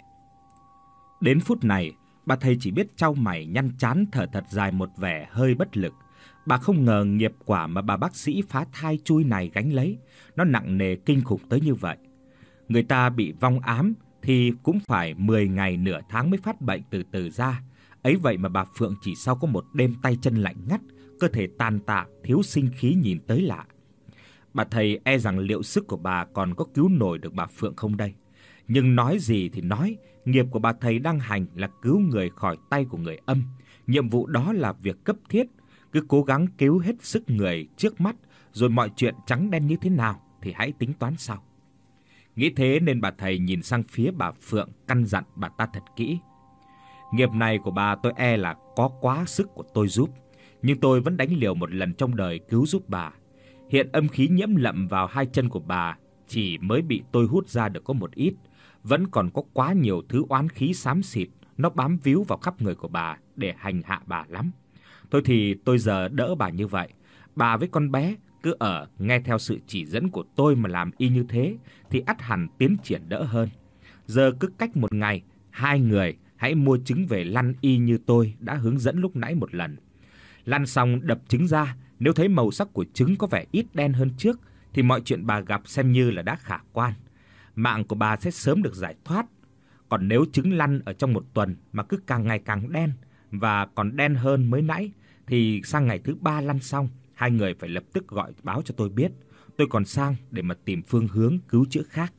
Đến phút này, bà thầy chỉ biết chau mày nhăn trán thở thật dài một vẻ hơi bất lực. Bà không ngờ nghiệp quả mà bà bác sĩ phá thai chui này gánh lấy, nó nặng nề kinh khủng tới như vậy. Người ta bị vong ám thì cũng phải mười ngày nửa tháng mới phát bệnh từ từ ra. Ấy vậy mà bà Phượng chỉ sau có một đêm tay chân lạnh ngắt, cơ thể tàn tạ, thiếu sinh khí nhìn tới lạ. Bà thầy e rằng liệu sức của bà còn có cứu nổi được bà Phượng không đây. Nhưng nói gì thì nói, nghiệp của bà thầy đang hành là cứu người khỏi tay của người âm. Nhiệm vụ đó là việc cấp thiết, cứ cố gắng cứu hết sức người trước mắt, rồi mọi chuyện trắng đen như thế nào thì hãy tính toán sau. Nghĩ thế nên bà thầy nhìn sang phía bà Phượng căn dặn bà ta thật kỹ. Nghiệp này của bà tôi e là có quá sức của tôi giúp, nhưng tôi vẫn đánh liều một lần trong đời cứu giúp bà. Hiện âm khí nhiễm lậm vào hai chân của bà chỉ mới bị tôi hút ra được có một ít, vẫn còn có quá nhiều thứ oán khí xám xịt nó bám víu vào khắp người của bà để hành hạ bà lắm. Thôi thì tôi giờ đỡ bà như vậy, bà với con bé cứ ở nghe theo sự chỉ dẫn của tôi mà làm y như thế thì ắt hẳn tiến triển đỡ hơn. Giờ cứ cách một ngày, hai người hãy mua trứng về lăn y như tôi đã hướng dẫn lúc nãy một lần. Lăn xong đập trứng ra, nếu thấy màu sắc của trứng có vẻ ít đen hơn trước thì mọi chuyện bà gặp xem như là đã khả quan. Mạng của bà sẽ sớm được giải thoát. Còn nếu trứng lăn ở trong một tuần mà cứ càng ngày càng đen và còn đen hơn mới nãy thì sang ngày thứ ba lăn xong, hai người phải lập tức gọi báo cho tôi biết. Tôi còn sang để mà tìm phương hướng cứu chữa khác.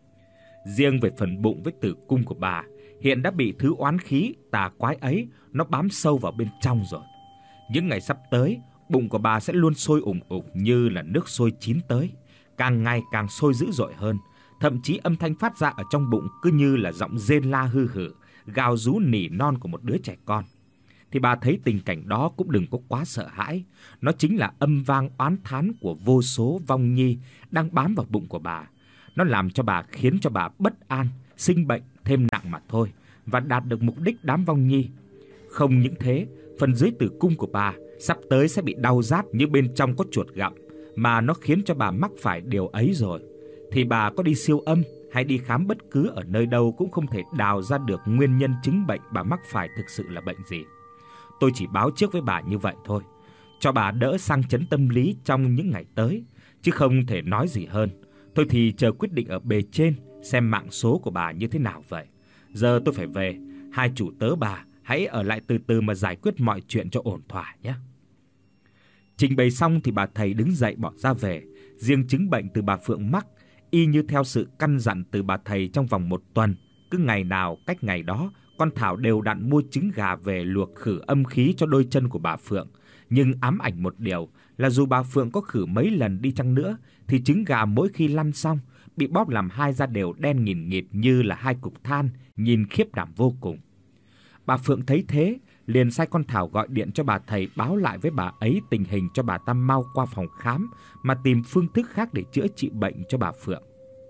Riêng về phần bụng với tử cung của bà, hiện đã bị thứ oán khí tà quái ấy nó bám sâu vào bên trong rồi. Những ngày sắp tới, bụng của bà sẽ luôn sôi ủng ục như là nước sôi chín tới, càng ngày càng sôi dữ dội hơn, thậm chí âm thanh phát ra ở trong bụng cứ như là giọng rên la hư hử, gào rú nỉ non của một đứa trẻ con. Thì bà thấy tình cảnh đó cũng đừng có quá sợ hãi, nó chính là âm vang oán thán của vô số vong nhi đang bám vào bụng của bà. Nó làm cho bà khiến cho bà bất an, sinh bệnh thêm nặng mà thôi, và đạt được mục đích đám vong nhi. Không những thế, phần dưới tử cung của bà sắp tới sẽ bị đau rát như bên trong có chuột gặm, mà nó khiến cho bà mắc phải điều ấy rồi. Thì bà có đi siêu âm hay đi khám bất cứ ở nơi đâu cũng không thể đào ra được nguyên nhân chứng bệnh bà mắc phải thực sự là bệnh gì. Tôi chỉ báo trước với bà như vậy thôi, cho bà đỡ sang chấn tâm lý trong những ngày tới, chứ không thể nói gì hơn. Thôi thì chờ quyết định ở bề trên xem mạng số của bà như thế nào vậy. Giờ tôi phải về, hai chủ tớ bà hãy ở lại từ từ mà giải quyết mọi chuyện cho ổn thỏa nhé. Trình bày xong thì bà thầy đứng dậy bỏ ra về. Riêng chứng bệnh từ bà Phượng mắc, y như theo sự căn dặn từ bà thầy trong vòng một tuần, cứ ngày nào cách ngày đó, con Thảo đều đặn mua trứng gà về luộc khử âm khí cho đôi chân của bà Phượng. Nhưng ám ảnh một điều là dù bà Phượng có khử mấy lần đi chăng nữa thì trứng gà mỗi khi lăn xong bị bóp làm hai ra đều đen nghìn nghịt như là hai cục than, nhìn khiếp đảm vô cùng. Bà Phượng thấy thế, liền sai con Thảo gọi điện cho bà thầy báo lại với bà ấy tình hình cho bà ta mau qua phòng khám mà tìm phương thức khác để chữa trị bệnh cho bà Phượng.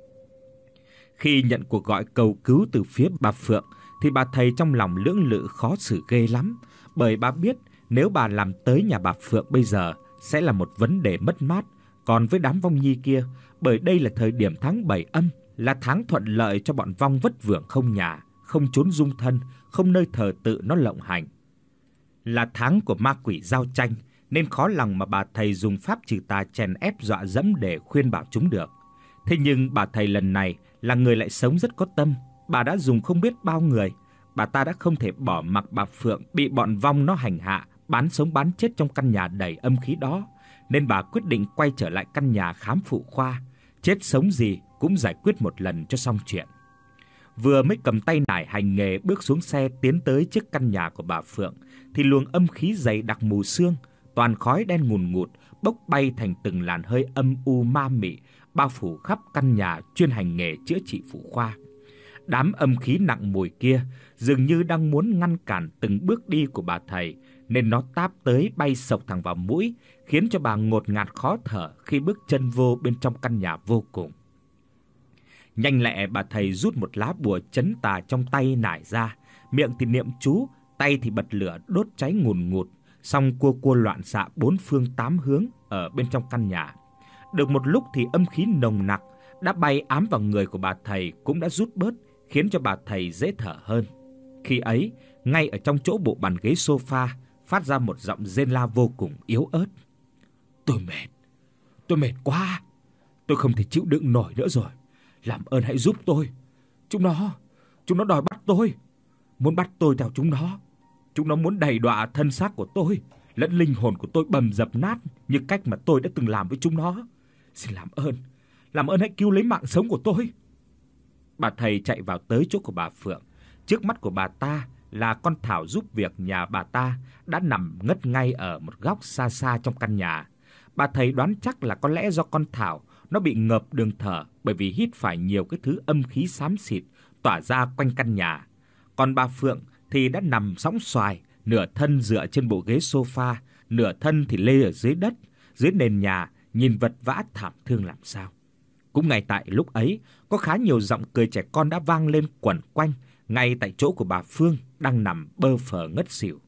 Khi nhận cuộc gọi cầu cứu từ phía bà Phượng thì bà thầy trong lòng lưỡng lự khó xử ghê lắm, bởi bà biết nếu bà làm tới nhà bà Phượng bây giờ sẽ là một vấn đề mất mát. Còn với đám vong nhi kia, bởi đây là thời điểm tháng bảy âm, là tháng thuận lợi cho bọn vong vất vưởng không nhà, không chốn dung thân, không nơi thờ tự nó lộng hành. Là tháng của ma quỷ giao tranh, nên khó lòng mà bà thầy dùng pháp trừ tà chèn ép dọa dẫm để khuyên bảo chúng được. Thế nhưng bà thầy lần này là người lại sống rất có tâm, bà đã dùng không biết bao người, bà ta đã không thể bỏ mặc bà Phượng bị bọn vong nó hành hạ, bán sống bán chết trong căn nhà đầy âm khí đó, nên bà quyết định quay trở lại căn nhà khám phụ khoa, chết sống gì cũng giải quyết một lần cho xong chuyện. Vừa mới cầm tay nải hành nghề bước xuống xe tiến tới trước căn nhà của bà Phượng thì luồng âm khí dày đặc mù sương, toàn khói đen ngùn ngụt bốc bay thành từng làn hơi âm u ma mị, bao phủ khắp căn nhà chuyên hành nghề chữa trị phụ khoa. Đám âm khí nặng mùi kia dường như đang muốn ngăn cản từng bước đi của bà thầy, nên nó táp tới bay sộc thẳng vào mũi, khiến cho bà ngột ngạt khó thở khi bước chân vô bên trong căn nhà vô cùng. Nhanh lẹ bà thầy rút một lá bùa trấn tà trong tay nải ra, miệng thì niệm chú, tay thì bật lửa đốt cháy ngùn ngụt, xong cua cua loạn xạ bốn phương tám hướng ở bên trong căn nhà. Được một lúc thì âm khí nồng nặc đã bay ám vào người của bà thầy cũng đã rút bớt, khiến cho bà thầy dễ thở hơn. Khi ấy, ngay ở trong chỗ bộ bàn ghế sofa phát ra một giọng rên la vô cùng yếu ớt. Tôi mệt, tôi mệt quá, tôi không thể chịu đựng nổi nữa rồi. Làm ơn hãy giúp tôi. Chúng nó, chúng nó đòi bắt tôi, muốn bắt tôi theo chúng nó. Chúng nó muốn đày đọa thân xác của tôi, lẫn linh hồn của tôi bầm dập nát như cách mà tôi đã từng làm với chúng nó. Xin làm ơn, làm ơn hãy cứu lấy mạng sống của tôi. Bà thầy chạy vào tới chỗ của bà Phượng. Trước mắt của bà ta là con Thảo giúp việc nhà bà ta đã nằm ngất ngay ở một góc xa xa trong căn nhà. Bà thầy đoán chắc là có lẽ do con Thảo nó bị ngợp đường thở bởi vì hít phải nhiều cái thứ âm khí xám xịt tỏa ra quanh căn nhà. Còn bà Phượng thì đã nằm sõng xoài, nửa thân dựa trên bộ ghế sofa, nửa thân thì lê ở dưới đất, dưới nền nhà, nhìn vật vã thảm thương làm sao. Cũng ngay tại lúc ấy, có khá nhiều giọng cười trẻ con đã vang lên quẩn quanh ngay tại chỗ của bà Phương đang nằm bơ phờ ngất xỉu.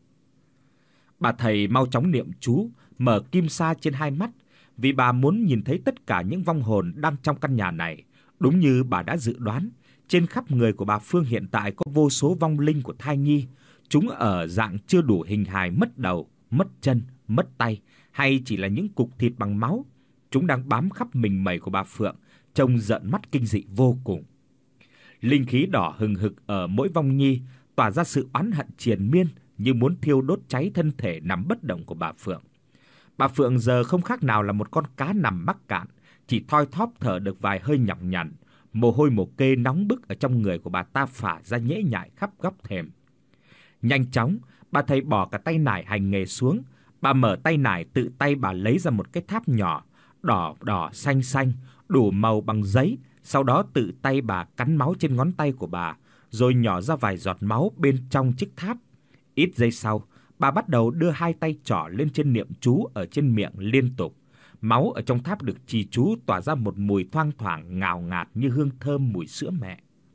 Bà thầy mau chóng niệm chú, mở kim sa trên hai mắt, vì bà muốn nhìn thấy tất cả những vong hồn đang trong căn nhà này. Đúng như bà đã dự đoán, trên khắp người của bà Phương hiện tại có vô số vong linh của thai nhi. Chúng ở dạng chưa đủ hình hài, mất đầu, mất chân, mất tay, hay chỉ là những cục thịt bằng máu. Chúng đang bám khắp mình mẩy của bà Phượng, trông rợn mắt kinh dị vô cùng. Linh khí đỏ hừng hực ở mỗi vong nhi tỏa ra sự oán hận triền miên, như muốn thiêu đốt cháy thân thể nằm bất động của bà Phượng. Bà Phượng giờ không khác nào là một con cá nằm mắc cạn, chỉ thoi thóp thở được vài hơi nhọc nhằn. Mồ hôi mồ kê nóng bức ở trong người của bà ta phả ra nhễ nhại khắp góc thềm. Nhanh chóng, bà thầy bỏ cả tay nải hành nghề xuống. Bà mở tay nải, tự tay bà lấy ra một cái tháp nhỏ, đỏ đỏ xanh xanh, đủ màu bằng giấy. Sau đó tự tay bà cắn máu trên ngón tay của bà, rồi nhỏ ra vài giọt máu bên trong chiếc tháp. Ít giây sau, bà bắt đầu đưa hai tay trỏ lên trên niệm chú ở trên miệng liên tục. Máu ở trong tháp được trì chú tỏa ra một mùi thoang thoảng ngào ngạt như hương thơm mùi sữa mẹ.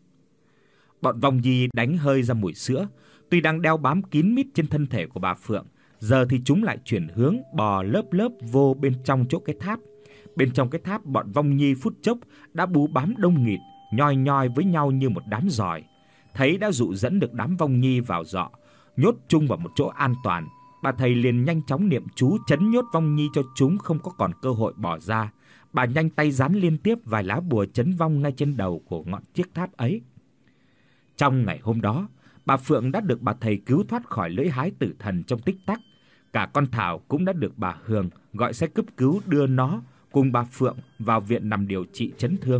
Bọn vong nhi đánh hơi ra mùi sữa, tuy đang đeo bám kín mít trên thân thể của bà Phượng, giờ thì chúng lại chuyển hướng bò lớp lớp vô bên trong chỗ cái tháp. Bên trong cái tháp, bọn vong nhi phút chốc đã bú bám đông nghịt, nhoi nhoi với nhau như một đám giòi. Thấy đã dụ dẫn được đám vong nhi vào giọ, nhốt chung vào một chỗ an toàn, bà thầy liền nhanh chóng niệm chú trấn nhốt vong nhi cho chúng không có còn cơ hội bỏ ra. Bà nhanh tay dán liên tiếp vài lá bùa trấn vong ngay trên đầu của ngọn chiếc tháp ấy. Trong ngày hôm đó, bà Phượng đã được bà thầy cứu thoát khỏi lưỡi hái tử thần trong tích tắc. Cả con Thảo cũng đã được bà Hường gọi xe cấp cứu đưa nó cùng bà Phượng vào viện nằm điều trị chấn thương.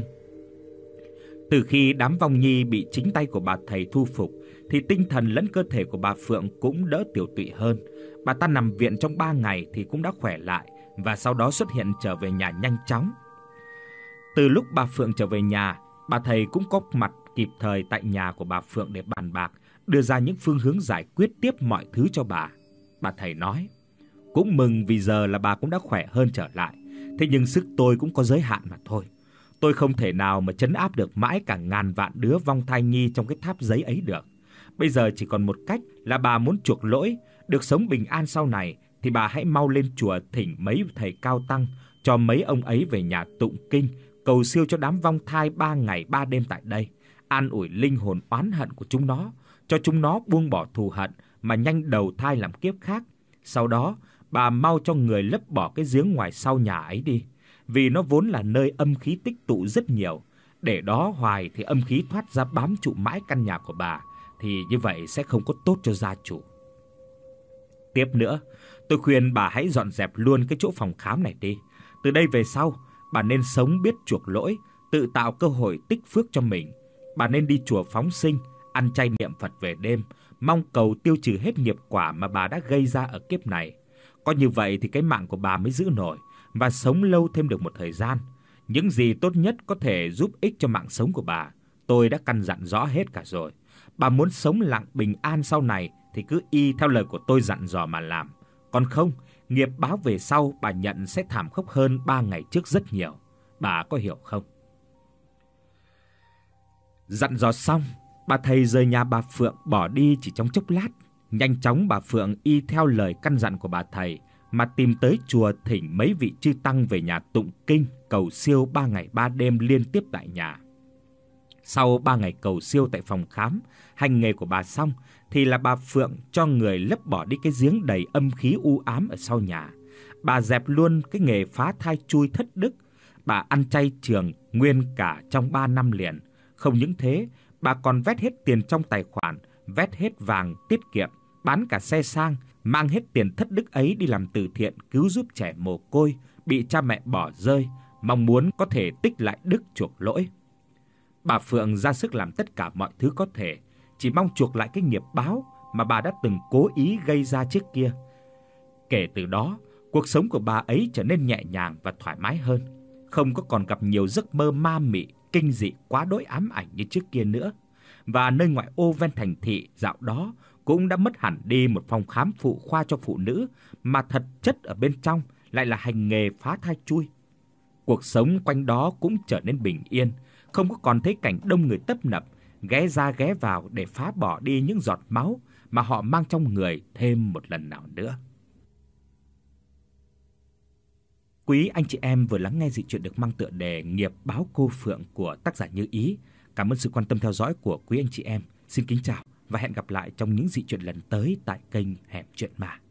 Từ khi đám vong nhi bị chính tay của bà thầy thu phục, thì tinh thần lẫn cơ thể của bà Phượng cũng đỡ tiểu tụy hơn. Bà ta nằm viện trong ba ngày thì cũng đã khỏe lại, và sau đó xuất hiện trở về nhà nhanh chóng. Từ lúc bà Phượng trở về nhà, bà thầy cũng có mặt kịp thời tại nhà của bà Phượng để bàn bạc, đưa ra những phương hướng giải quyết tiếp mọi thứ cho bà. Bà thầy nói: "Cũng mừng vì giờ là bà cũng đã khỏe hơn trở lại. Thế nhưng sức tôi cũng có giới hạn mà thôi. Tôi không thể nào mà trấn áp được mãi cả ngàn vạn đứa vong thai nhi trong cái tháp giấy ấy được. Bây giờ chỉ còn một cách là bà muốn chuộc lỗi, được sống bình an sau này thì bà hãy mau lên chùa thỉnh mấy thầy cao tăng, cho mấy ông ấy về nhà tụng kinh, cầu siêu cho đám vong thai ba ngày ba đêm tại đây, an ủi linh hồn oán hận của chúng nó, cho chúng nó buông bỏ thù hận mà nhanh đầu thai làm kiếp khác. Sau đó, bà mau cho người lấp bỏ cái giếng ngoài sau nhà ấy đi, vì nó vốn là nơi âm khí tích tụ rất nhiều. Để đó hoài thì âm khí thoát ra bám trụ mãi căn nhà của bà, thì như vậy sẽ không có tốt cho gia chủ. Tiếp nữa, tôi khuyên bà hãy dọn dẹp luôn cái chỗ phòng khám này đi. Từ đây về sau, bà nên sống biết chuộc lỗi, tự tạo cơ hội tích phước cho mình. Bà nên đi chùa phóng sinh, ăn chay niệm Phật về đêm, mong cầu tiêu trừ hết nghiệp quả mà bà đã gây ra ở kiếp này. Có như vậy thì cái mạng của bà mới giữ nổi và sống lâu thêm được một thời gian. Những gì tốt nhất có thể giúp ích cho mạng sống của bà, tôi đã căn dặn rõ hết cả rồi. Bà muốn sống lặng bình an sau này thì cứ y theo lời của tôi dặn dò mà làm. Còn không, nghiệp báo về sau bà nhận sẽ thảm khốc hơn ba ngày trước rất nhiều. Bà có hiểu không?" Dặn dò xong, bà thầy rời nhà bà Phượng bỏ đi chỉ trong chốc lát. Nhanh chóng bà Phượng y theo lời căn dặn của bà thầy mà tìm tới chùa thỉnh mấy vị chư tăng về nhà tụng kinh, cầu siêu ba ngày ba đêm liên tiếp tại nhà. Sau ba ngày cầu siêu tại phòng khám, hành nghề của bà xong thì là bà Phượng cho người lấp bỏ đi cái giếng đầy âm khí u ám ở sau nhà. Bà dẹp luôn cái nghề phá thai chui thất đức. Bà ăn chay trường nguyên cả trong ba năm liền. Không những thế, bà còn vét hết tiền trong tài khoản, vét hết vàng tiết kiệm, bán cả xe sang, mang hết tiền thất đức ấy đi làm từ thiện cứu giúp trẻ mồ côi bị cha mẹ bỏ rơi, mong muốn có thể tích lại đức chuộc lỗi. Bà Phượng ra sức làm tất cả mọi thứ có thể, chỉ mong chuộc lại cái nghiệp báo mà bà đã từng cố ý gây ra trước kia. Kể từ đó, cuộc sống của bà ấy trở nên nhẹ nhàng và thoải mái hơn, không có còn gặp nhiều giấc mơ ma mị, kinh dị quá đỗi ám ảnh như trước kia nữa. Và nơi ngoại ô ven thành thị dạo đó cũng đã mất hẳn đi một phòng khám phụ khoa cho phụ nữ, mà thật chất ở bên trong lại là hành nghề phá thai chui. Cuộc sống quanh đó cũng trở nên bình yên, không có còn thấy cảnh đông người tấp nập ghé ra ghé vào để phá bỏ đi những giọt máu mà họ mang trong người thêm một lần nào nữa. Quý anh chị em vừa lắng nghe dị truyện được mang tựa đề Nghiệp báo cô Phượng của tác giả Như Ý. Cảm ơn sự quan tâm theo dõi của quý anh chị em. Xin kính chào và hẹn gặp lại trong những dị truyện lần tới tại kênh Hẻm Truyện Ma.